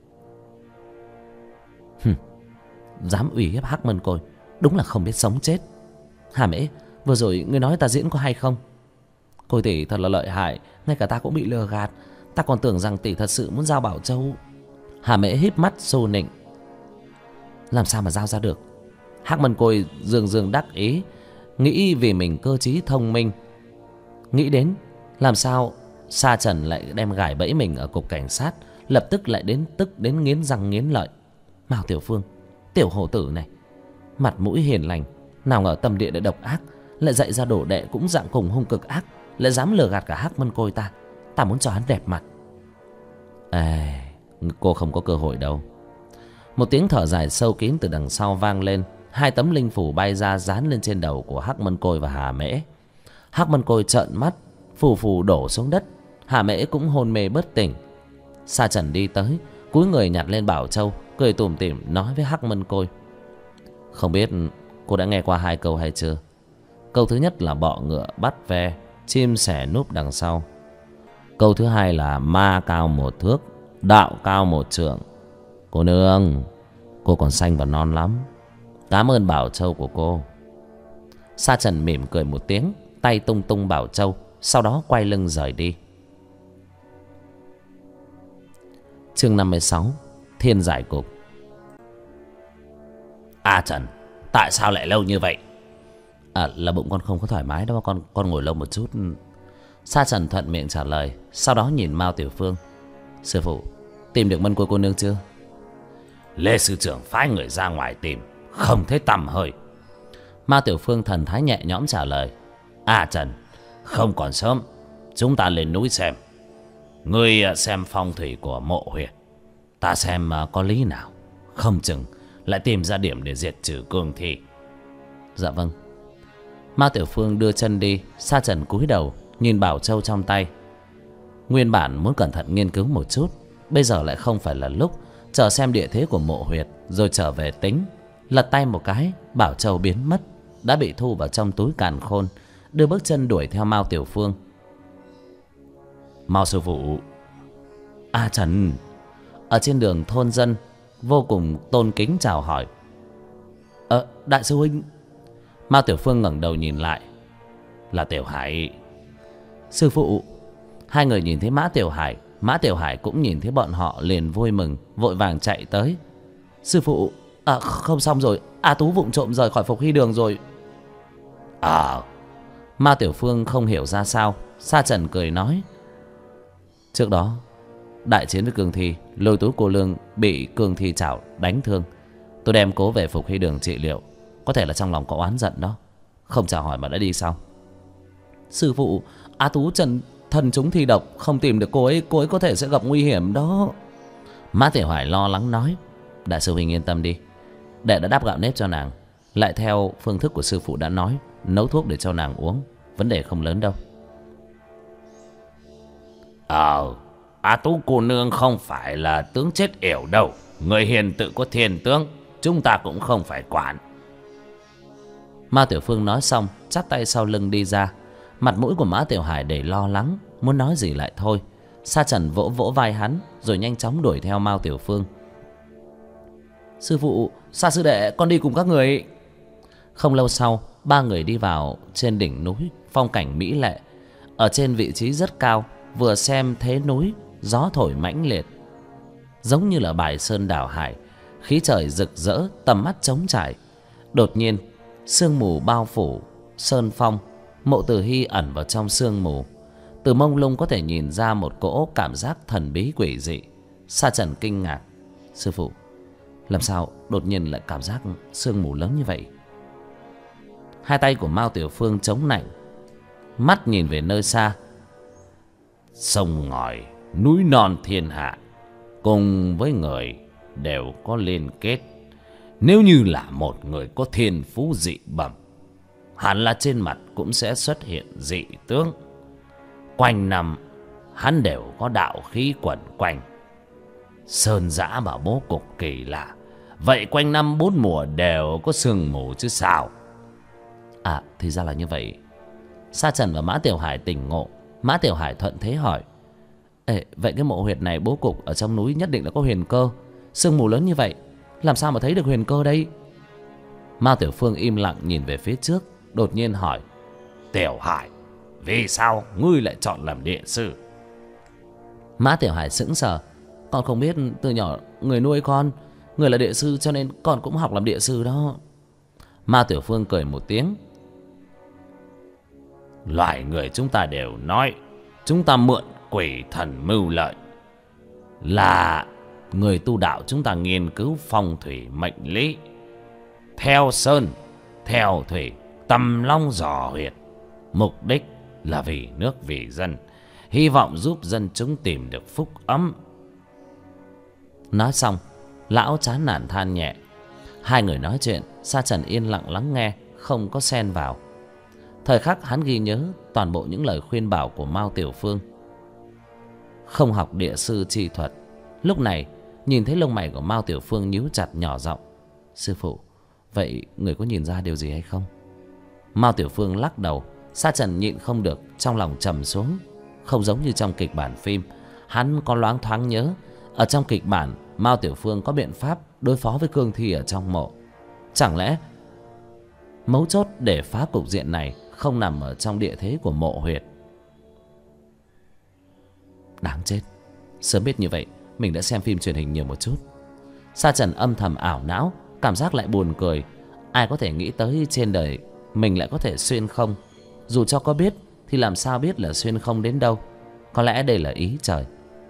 Dám ủy hiếp Hắc Mân Côi, đúng là không biết sống chết. Hà Mễ, vừa rồi ngươi nói ta diễn có hay không? Côi tỷ thật là lợi hại, ngay cả ta cũng bị lừa gạt. Ta còn tưởng rằng tỷ thật sự muốn giao bảo châu. Hà Mễ híp mắt xô nịnh: làm sao mà giao ra được? Hắc Mân Côi dương dương đắc ý, nghĩ vì mình cơ trí thông minh. Nghĩ đến làm sao Sa Trần lại đem gài bẫy mình ở cục cảnh sát, lập tức lại tức đến nghiến răng nghiến lợi. Mao Tiểu Phương, tiểu hổ tử này, mặt mũi hiền lành, nào ngờ tâm địa lại độc ác, lại dạy ra đồ đệ cũng dạng cùng hung cực ác, lại dám lừa gạt cả Hắc Mân Côi ta. Ta muốn cho hắn đẹp mặt. Cô không có cơ hội đâu. Một tiếng thở dài sâu kín từ đằng sau vang lên. Hai tấm linh phủ bay ra dán lên trên đầu của Hắc Mân Côi và Hà Mễ. Hắc Mân Côi trợn mắt, phù phù đổ xuống đất. Hà Mễ cũng hôn mê bất tỉnh. Sa Trần đi tới, cúi người nhặt lên bảo châu, cười tủm tỉm nói với Hắc Mân Côi: không biết cô đã nghe qua hai câu hay chưa? Câu thứ nhất là bọ ngựa bắt ve, chim sẻ núp đằng sau. Câu thứ hai là ma cao một thước, đạo cao một trượng. Cô nương, cô còn xanh và non lắm. Cảm ơn bảo châu của cô. Sa Trần mỉm cười một tiếng, tay tung tung bảo châu, sau đó quay lưng rời đi. Chương 56: Thiên Giải Cục. Trần, tại sao lại lâu như vậy? Là bụng con không có thoải mái đó, con ngồi lâu một chút. Sa Trần thuận miệng trả lời, sau đó nhìn Mao Tiểu Phương: sư phụ, tìm được Mân Côi cô nương chưa? Lê sư trưởng phái người ra ngoài tìm, không thấy tăm hơi. Mao Tiểu Phương thần thái nhẹ nhõm trả lời: Trần, không còn sớm, chúng ta lên núi xem. Ngươi xem phong thủy của mộ huyệt, ta xem có lý nào, không chừng lại tìm ra điểm để diệt trừ cương thi. Dạ vâng. Mao Tiểu Phương đưa chân đi. Sa Trần cúi đầu nhìn bảo châu trong tay. Nguyên bản muốn cẩn thận nghiên cứu một chút, bây giờ lại không phải là lúc, chờ xem địa thế của mộ huyệt rồi trở về tính. Lật tay một cái, bảo châu biến mất, đã bị thu vào trong túi càn khôn. Đưa bước chân đuổi theo Mao Tiểu Phương. Mao sư phụ. Trần. Ở trên đường thôn dân vô cùng tôn kính chào hỏi. Đại sư huynh. Mao Tiểu Phương ngẩng đầu nhìn lại. Là Tiểu Hải. Sư phụ. Hai người nhìn thấy Mã Tiểu Hải, Mã Tiểu Hải cũng nhìn thấy bọn họ, liền vui mừng vội vàng chạy tới. Sư phụ, không xong rồi, A Tú vụng trộm rời khỏi Phục Hy Đường rồi. Mao Tiểu Phương không hiểu ra sao. Sa Trần cười nói: trước đó đại chiến với cương thi, Lôi Tú cô lương bị cương thi chảo đánh thương, tôi đem cố về Phục Hy Đường trị liệu. Có thể là trong lòng có oán giận đó, không chào hỏi mà đã đi sao? Sư phụ, A Tú Trần thân chúng thi độc, không tìm được cô ấy có thể sẽ gặp nguy hiểm đó. Mã Tiểu Hải lo lắng nói. Đại sư huynh yên tâm đi, đệ đã đắp gạo nếp cho nàng, lại theo phương thức của sư phụ đã nói, nấu thuốc để cho nàng uống, vấn đề không lớn đâu. Tú cô nương không phải là tướng chết yểu đâu, người hiền tự có thiên tướng, chúng ta cũng không phải quản. Mao Tiểu Phương nói xong chắp tay sau lưng đi ra. Mặt mũi của Mã Tiểu Hải đầy lo lắng, muốn nói gì lại thôi. Sa Trần vỗ vỗ vai hắn rồi nhanh chóng đuổi theo Mao Tiểu Phương. Sư phụ, Sa sư đệ, con đi cùng các người. Không lâu sau, ba người đi vào trên đỉnh núi, phong cảnh mỹ lệ. Ở trên vị trí rất cao, vừa xem thế núi, gió thổi mãnh liệt, giống như là bài sơn đảo hải, khí trời rực rỡ, tầm mắt trống trải. Đột nhiên, sương mù bao phủ sơn phong. Mộ Tử Hy ẩn vào trong sương mù, từ mông lung có thể nhìn ra một cỗ cảm giác thần bí quỷ dị. Sa Trần kinh ngạc. Sư phụ, làm sao đột nhiên lại cảm giác sương mù lớn như vậy? Hai tay của Mao Tiểu Phương chống nạnh, mắt nhìn về nơi xa. Sông ngòi, núi non thiên hạ, cùng với người đều có liên kết. Nếu như là một người có thiên phú dị bẩm, hẳn là trên mặt cũng sẽ xuất hiện dị tướng. Quanh năm hắn đều có đạo khí quẩn quanh. Sơn dã mà bố cục kỳ lạ, vậy quanh năm bốn mùa đều có sương mù chứ sao? Thì ra là như vậy. Sa Trần và Mã Tiểu Hải tỉnh ngộ. Mã Tiểu Hải thuận thế hỏi. Vậy cái mộ huyệt này bố cục ở trong núi nhất định là có huyền cơ. Sương mù lớn như vậy, làm sao mà thấy được huyền cơ đây? Mao Tiểu Phương im lặng nhìn về phía trước, đột nhiên hỏi. Tiểu Hải, vì sao ngươi lại chọn làm địa sư? Mã Tiểu Hải sững sờ. Con không biết, từ nhỏ người nuôi con, người là địa sư, cho nên con cũng học làm địa sư đó. Mao Tiểu Phương cười một tiếng. Loài người chúng ta đều nói chúng ta mượn quỷ thần mưu lợi. Là người tu đạo chúng ta nghiên cứu phong thủy mệnh lý, theo sơn, theo thủy, tầm long dò huyệt. Mục đích là vì nước vì dân, hy vọng giúp dân chúng tìm được phúc ấm. Nói xong, lão chán nản than nhẹ. Hai người nói chuyện, Sa Trần yên lặng lắng nghe, không có xen vào. Thời khắc hắn ghi nhớ toàn bộ những lời khuyên bảo của Mao Tiểu Phương. Không học địa sư chi thuật. Lúc này nhìn thấy lông mày của Mao Tiểu Phương nhíu chặt, nhỏ giọng. Sư phụ, vậy người có nhìn ra điều gì hay không? Mao Tiểu Phương lắc đầu. Sa Trần nhịn không được, trong lòng trầm xuống. Không giống như trong kịch bản phim. Hắn có loáng thoáng nhớ ở trong kịch bản Mao Tiểu Phương có biện pháp đối phó với cương thi ở trong mộ. Chẳng lẽ mấu chốt để phá cục diện này không nằm ở trong địa thế của mộ huyệt? Đáng chết, sớm biết như vậy mình đã xem phim truyền hình nhiều một chút. Sa Trần âm thầm ảo não, cảm giác lại buồn cười. Ai có thể nghĩ tới trên đời mình lại có thể xuyên không? Dù cho có biết thì làm sao biết là xuyên không đến đâu? Có lẽ đây là ý trời.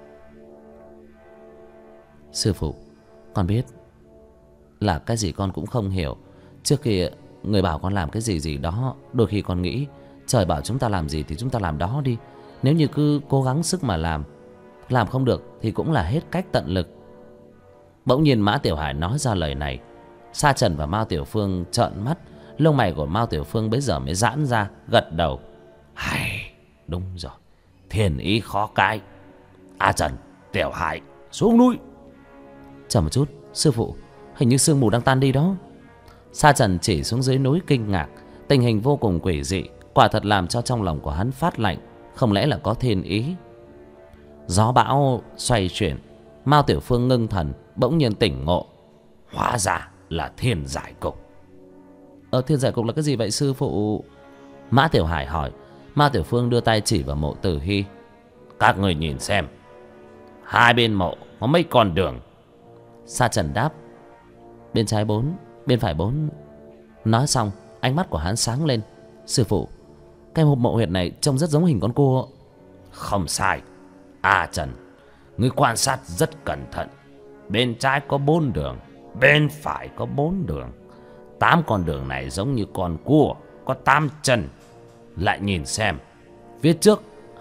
Sư phụ, con biết là cái gì con cũng không hiểu. Trước khi người bảo con làm cái gì đó, đôi khi con nghĩ trời bảo chúng ta làm gì thì chúng ta làm đó đi. Nếu như cứ cố gắng sức mà làm không được thì cũng là hết cách tận lực. Bỗng nhiên Mã Tiểu Hải nói ra lời này. Sa Trần và Mao Tiểu Phương trợn mắt. Lông mày của Mao Tiểu Phương bấy giờ mới giãn ra, gật đầu. Hay, đúng rồi, thiên ý khó cãi. Trần, Tiểu Hải, xuống núi. Chờ một chút, sư phụ, hình như sương mù đang tan đi đó. Sa Trần chỉ xuống dưới núi kinh ngạc. Tình hình vô cùng quỷ dị, quả thật làm cho trong lòng của hắn phát lạnh. Không lẽ là có thiên ý? Gió bão xoay chuyển. Mao Tiểu Phương ngưng thần, bỗng nhiên tỉnh ngộ. Hóa ra là thiên giải cục. Thiên giải cục là cái gì vậy sư phụ? Mã Tiểu Hải hỏi. Mao Tiểu Phương đưa tay chỉ vào mộ Tử Hy. Các người nhìn xem, hai bên mộ có mấy con đường. Sa Trần đáp. Bên trái 4, bên phải 4. Nói xong, ánh mắt của hắn sáng lên. Sư phụ, cái mộ huyệt này trông rất giống hình con cua. Không sai. Trần, ngươi quan sát rất cẩn thận. Bên trái có 4 đường, bên phải có 4 đường. 8 con đường này giống như con cua, có 8 chân. Lại nhìn xem, phía trước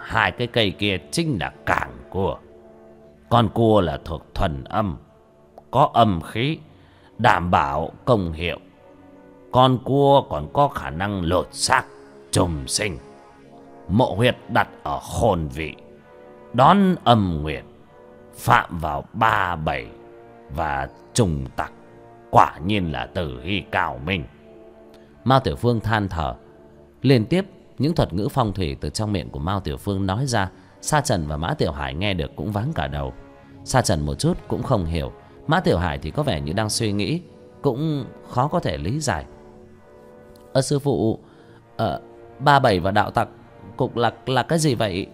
hai cái cây kia chính là cảng cua. Con cua là thuộc thuần âm, có âm khí, đảm bảo công hiệu. Con cua còn có khả năng lột xác, trùng sinh. Mộ huyệt đặt ở khôn vị, đón âm nguyệt, phạm vào 37 và trùng tặc, quả nhiên là tử hy cao minh. Mao Tiểu Phương than thở. Liên tiếp những thuật ngữ phong thủy từ trong miệng của Mao Tiểu Phương nói ra, Sa Trần và Mã Tiểu Hải nghe được cũng váng cả đầu. Sa Trần một chút cũng không hiểu, Mã Tiểu Hải thì có vẻ như đang suy nghĩ, cũng khó có thể lý giải. Sư phụ, 37 và đạo tặc cục là cái gì vậy?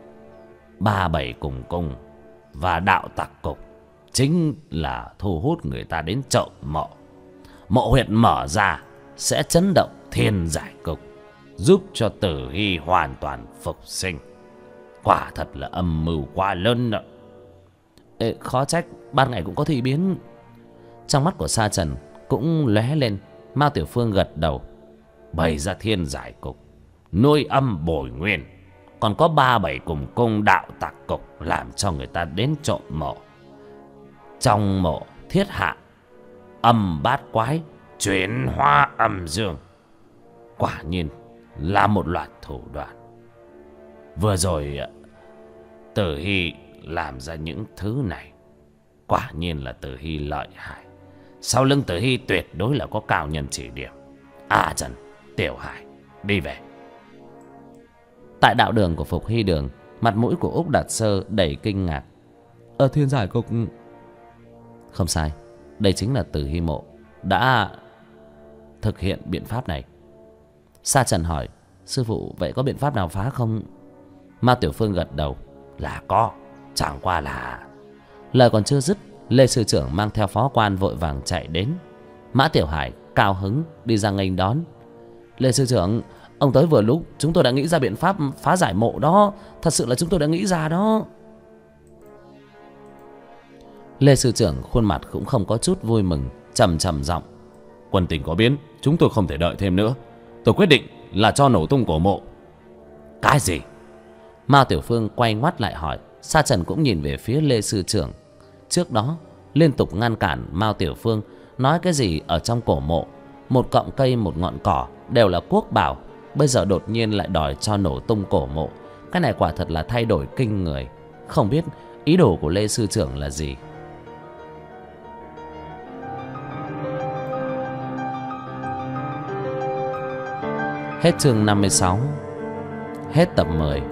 37 cùng cung và đạo tặc cục chính là thu hút người ta đến trộm mộ. Mộ huyệt mở ra sẽ chấn động thiên giải cục, giúp cho tử hy hoàn toàn phục sinh. Quả thật là âm mưu quá lớn đó. Khó trách ban ngày cũng có thị biến. Trong mắt của Sa Trần cũng lóe lên. Mao Tiểu Phương gật đầu. Bày ra thiên giải cục, nuôi âm bồi nguyên, còn có 37 cùng cung đạo tặc cục làm cho người ta đến trộm mộ. Trong mộ thiết hạ âm bát quái, chuyển hóa âm dương, quả nhiên là một loạt thủ đoạn. Vừa rồi Tử Hy làm ra những thứ này, quả nhiên là Tử Hy lợi hại. Sau lưng Tử Hy tuyệt đối là có cao nhân chỉ điểm. Trần, Tiểu Hải, đi về. Tại đạo đường của Phục Hy Đường, mặt mũi của Úc Đạt Sơ đầy kinh ngạc. Thiên giải cục... Không sai, đây chính là Tử Hy mộ đã thực hiện biện pháp này. Sa Trần hỏi, sư phụ vậy có biện pháp nào phá không? Mao Tiểu Phương gật đầu, là có, chẳng qua là... Lời còn chưa dứt, Lê sư trưởng mang theo phó quan vội vàng chạy đến. Mã Tiểu Hải cao hứng đi ra nghênh đón. Lê sư trưởng, ông tới vừa lúc, chúng tôi đã nghĩ ra biện pháp phá giải mộ đó. Thật sự là chúng tôi đã nghĩ ra đó. Lê sư trưởng khuôn mặt cũng không có chút vui mừng, trầm trầm giọng. Quân tình có biến, chúng tôi không thể đợi thêm nữa. Tôi quyết định là cho nổ tung cổ mộ. Cái gì? Mao Tiểu Phương quay ngoắt lại hỏi. Sa Trần cũng nhìn về phía Lê sư trưởng. Trước đó liên tục ngăn cản Mao Tiểu Phương nói cái gì ở trong cổ mộ. Một cọng cây, một ngọn cỏ đều là quốc bảo, bây giờ đột nhiên lại đòi cho nổ tung cổ mộ. Cái này quả thật là thay đổi kinh người. Không biết ý đồ của Lê sư trưởng là gì. Hết chương 56. Hết tập 10.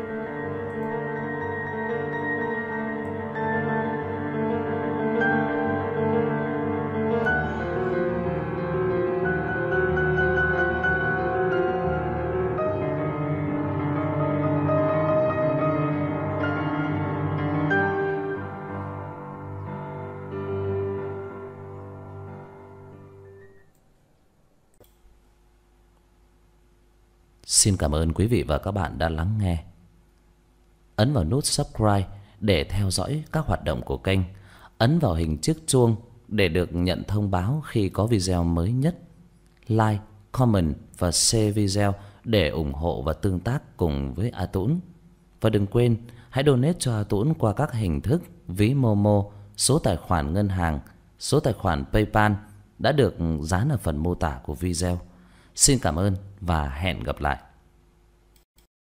Xin cảm ơn quý vị và các bạn đã lắng nghe. Ấn vào nút subscribe để theo dõi các hoạt động của kênh. Ấn vào hình chiếc chuông để được nhận thông báo khi có video mới nhất. Like, comment và share video để ủng hộ và tương tác cùng với A Tũng. Và đừng quên hãy donate cho A Tũng qua các hình thức ví Momo, số tài khoản ngân hàng, số tài khoản PayPal đã được dán ở phần mô tả của video. Xin cảm ơn và hẹn gặp lại.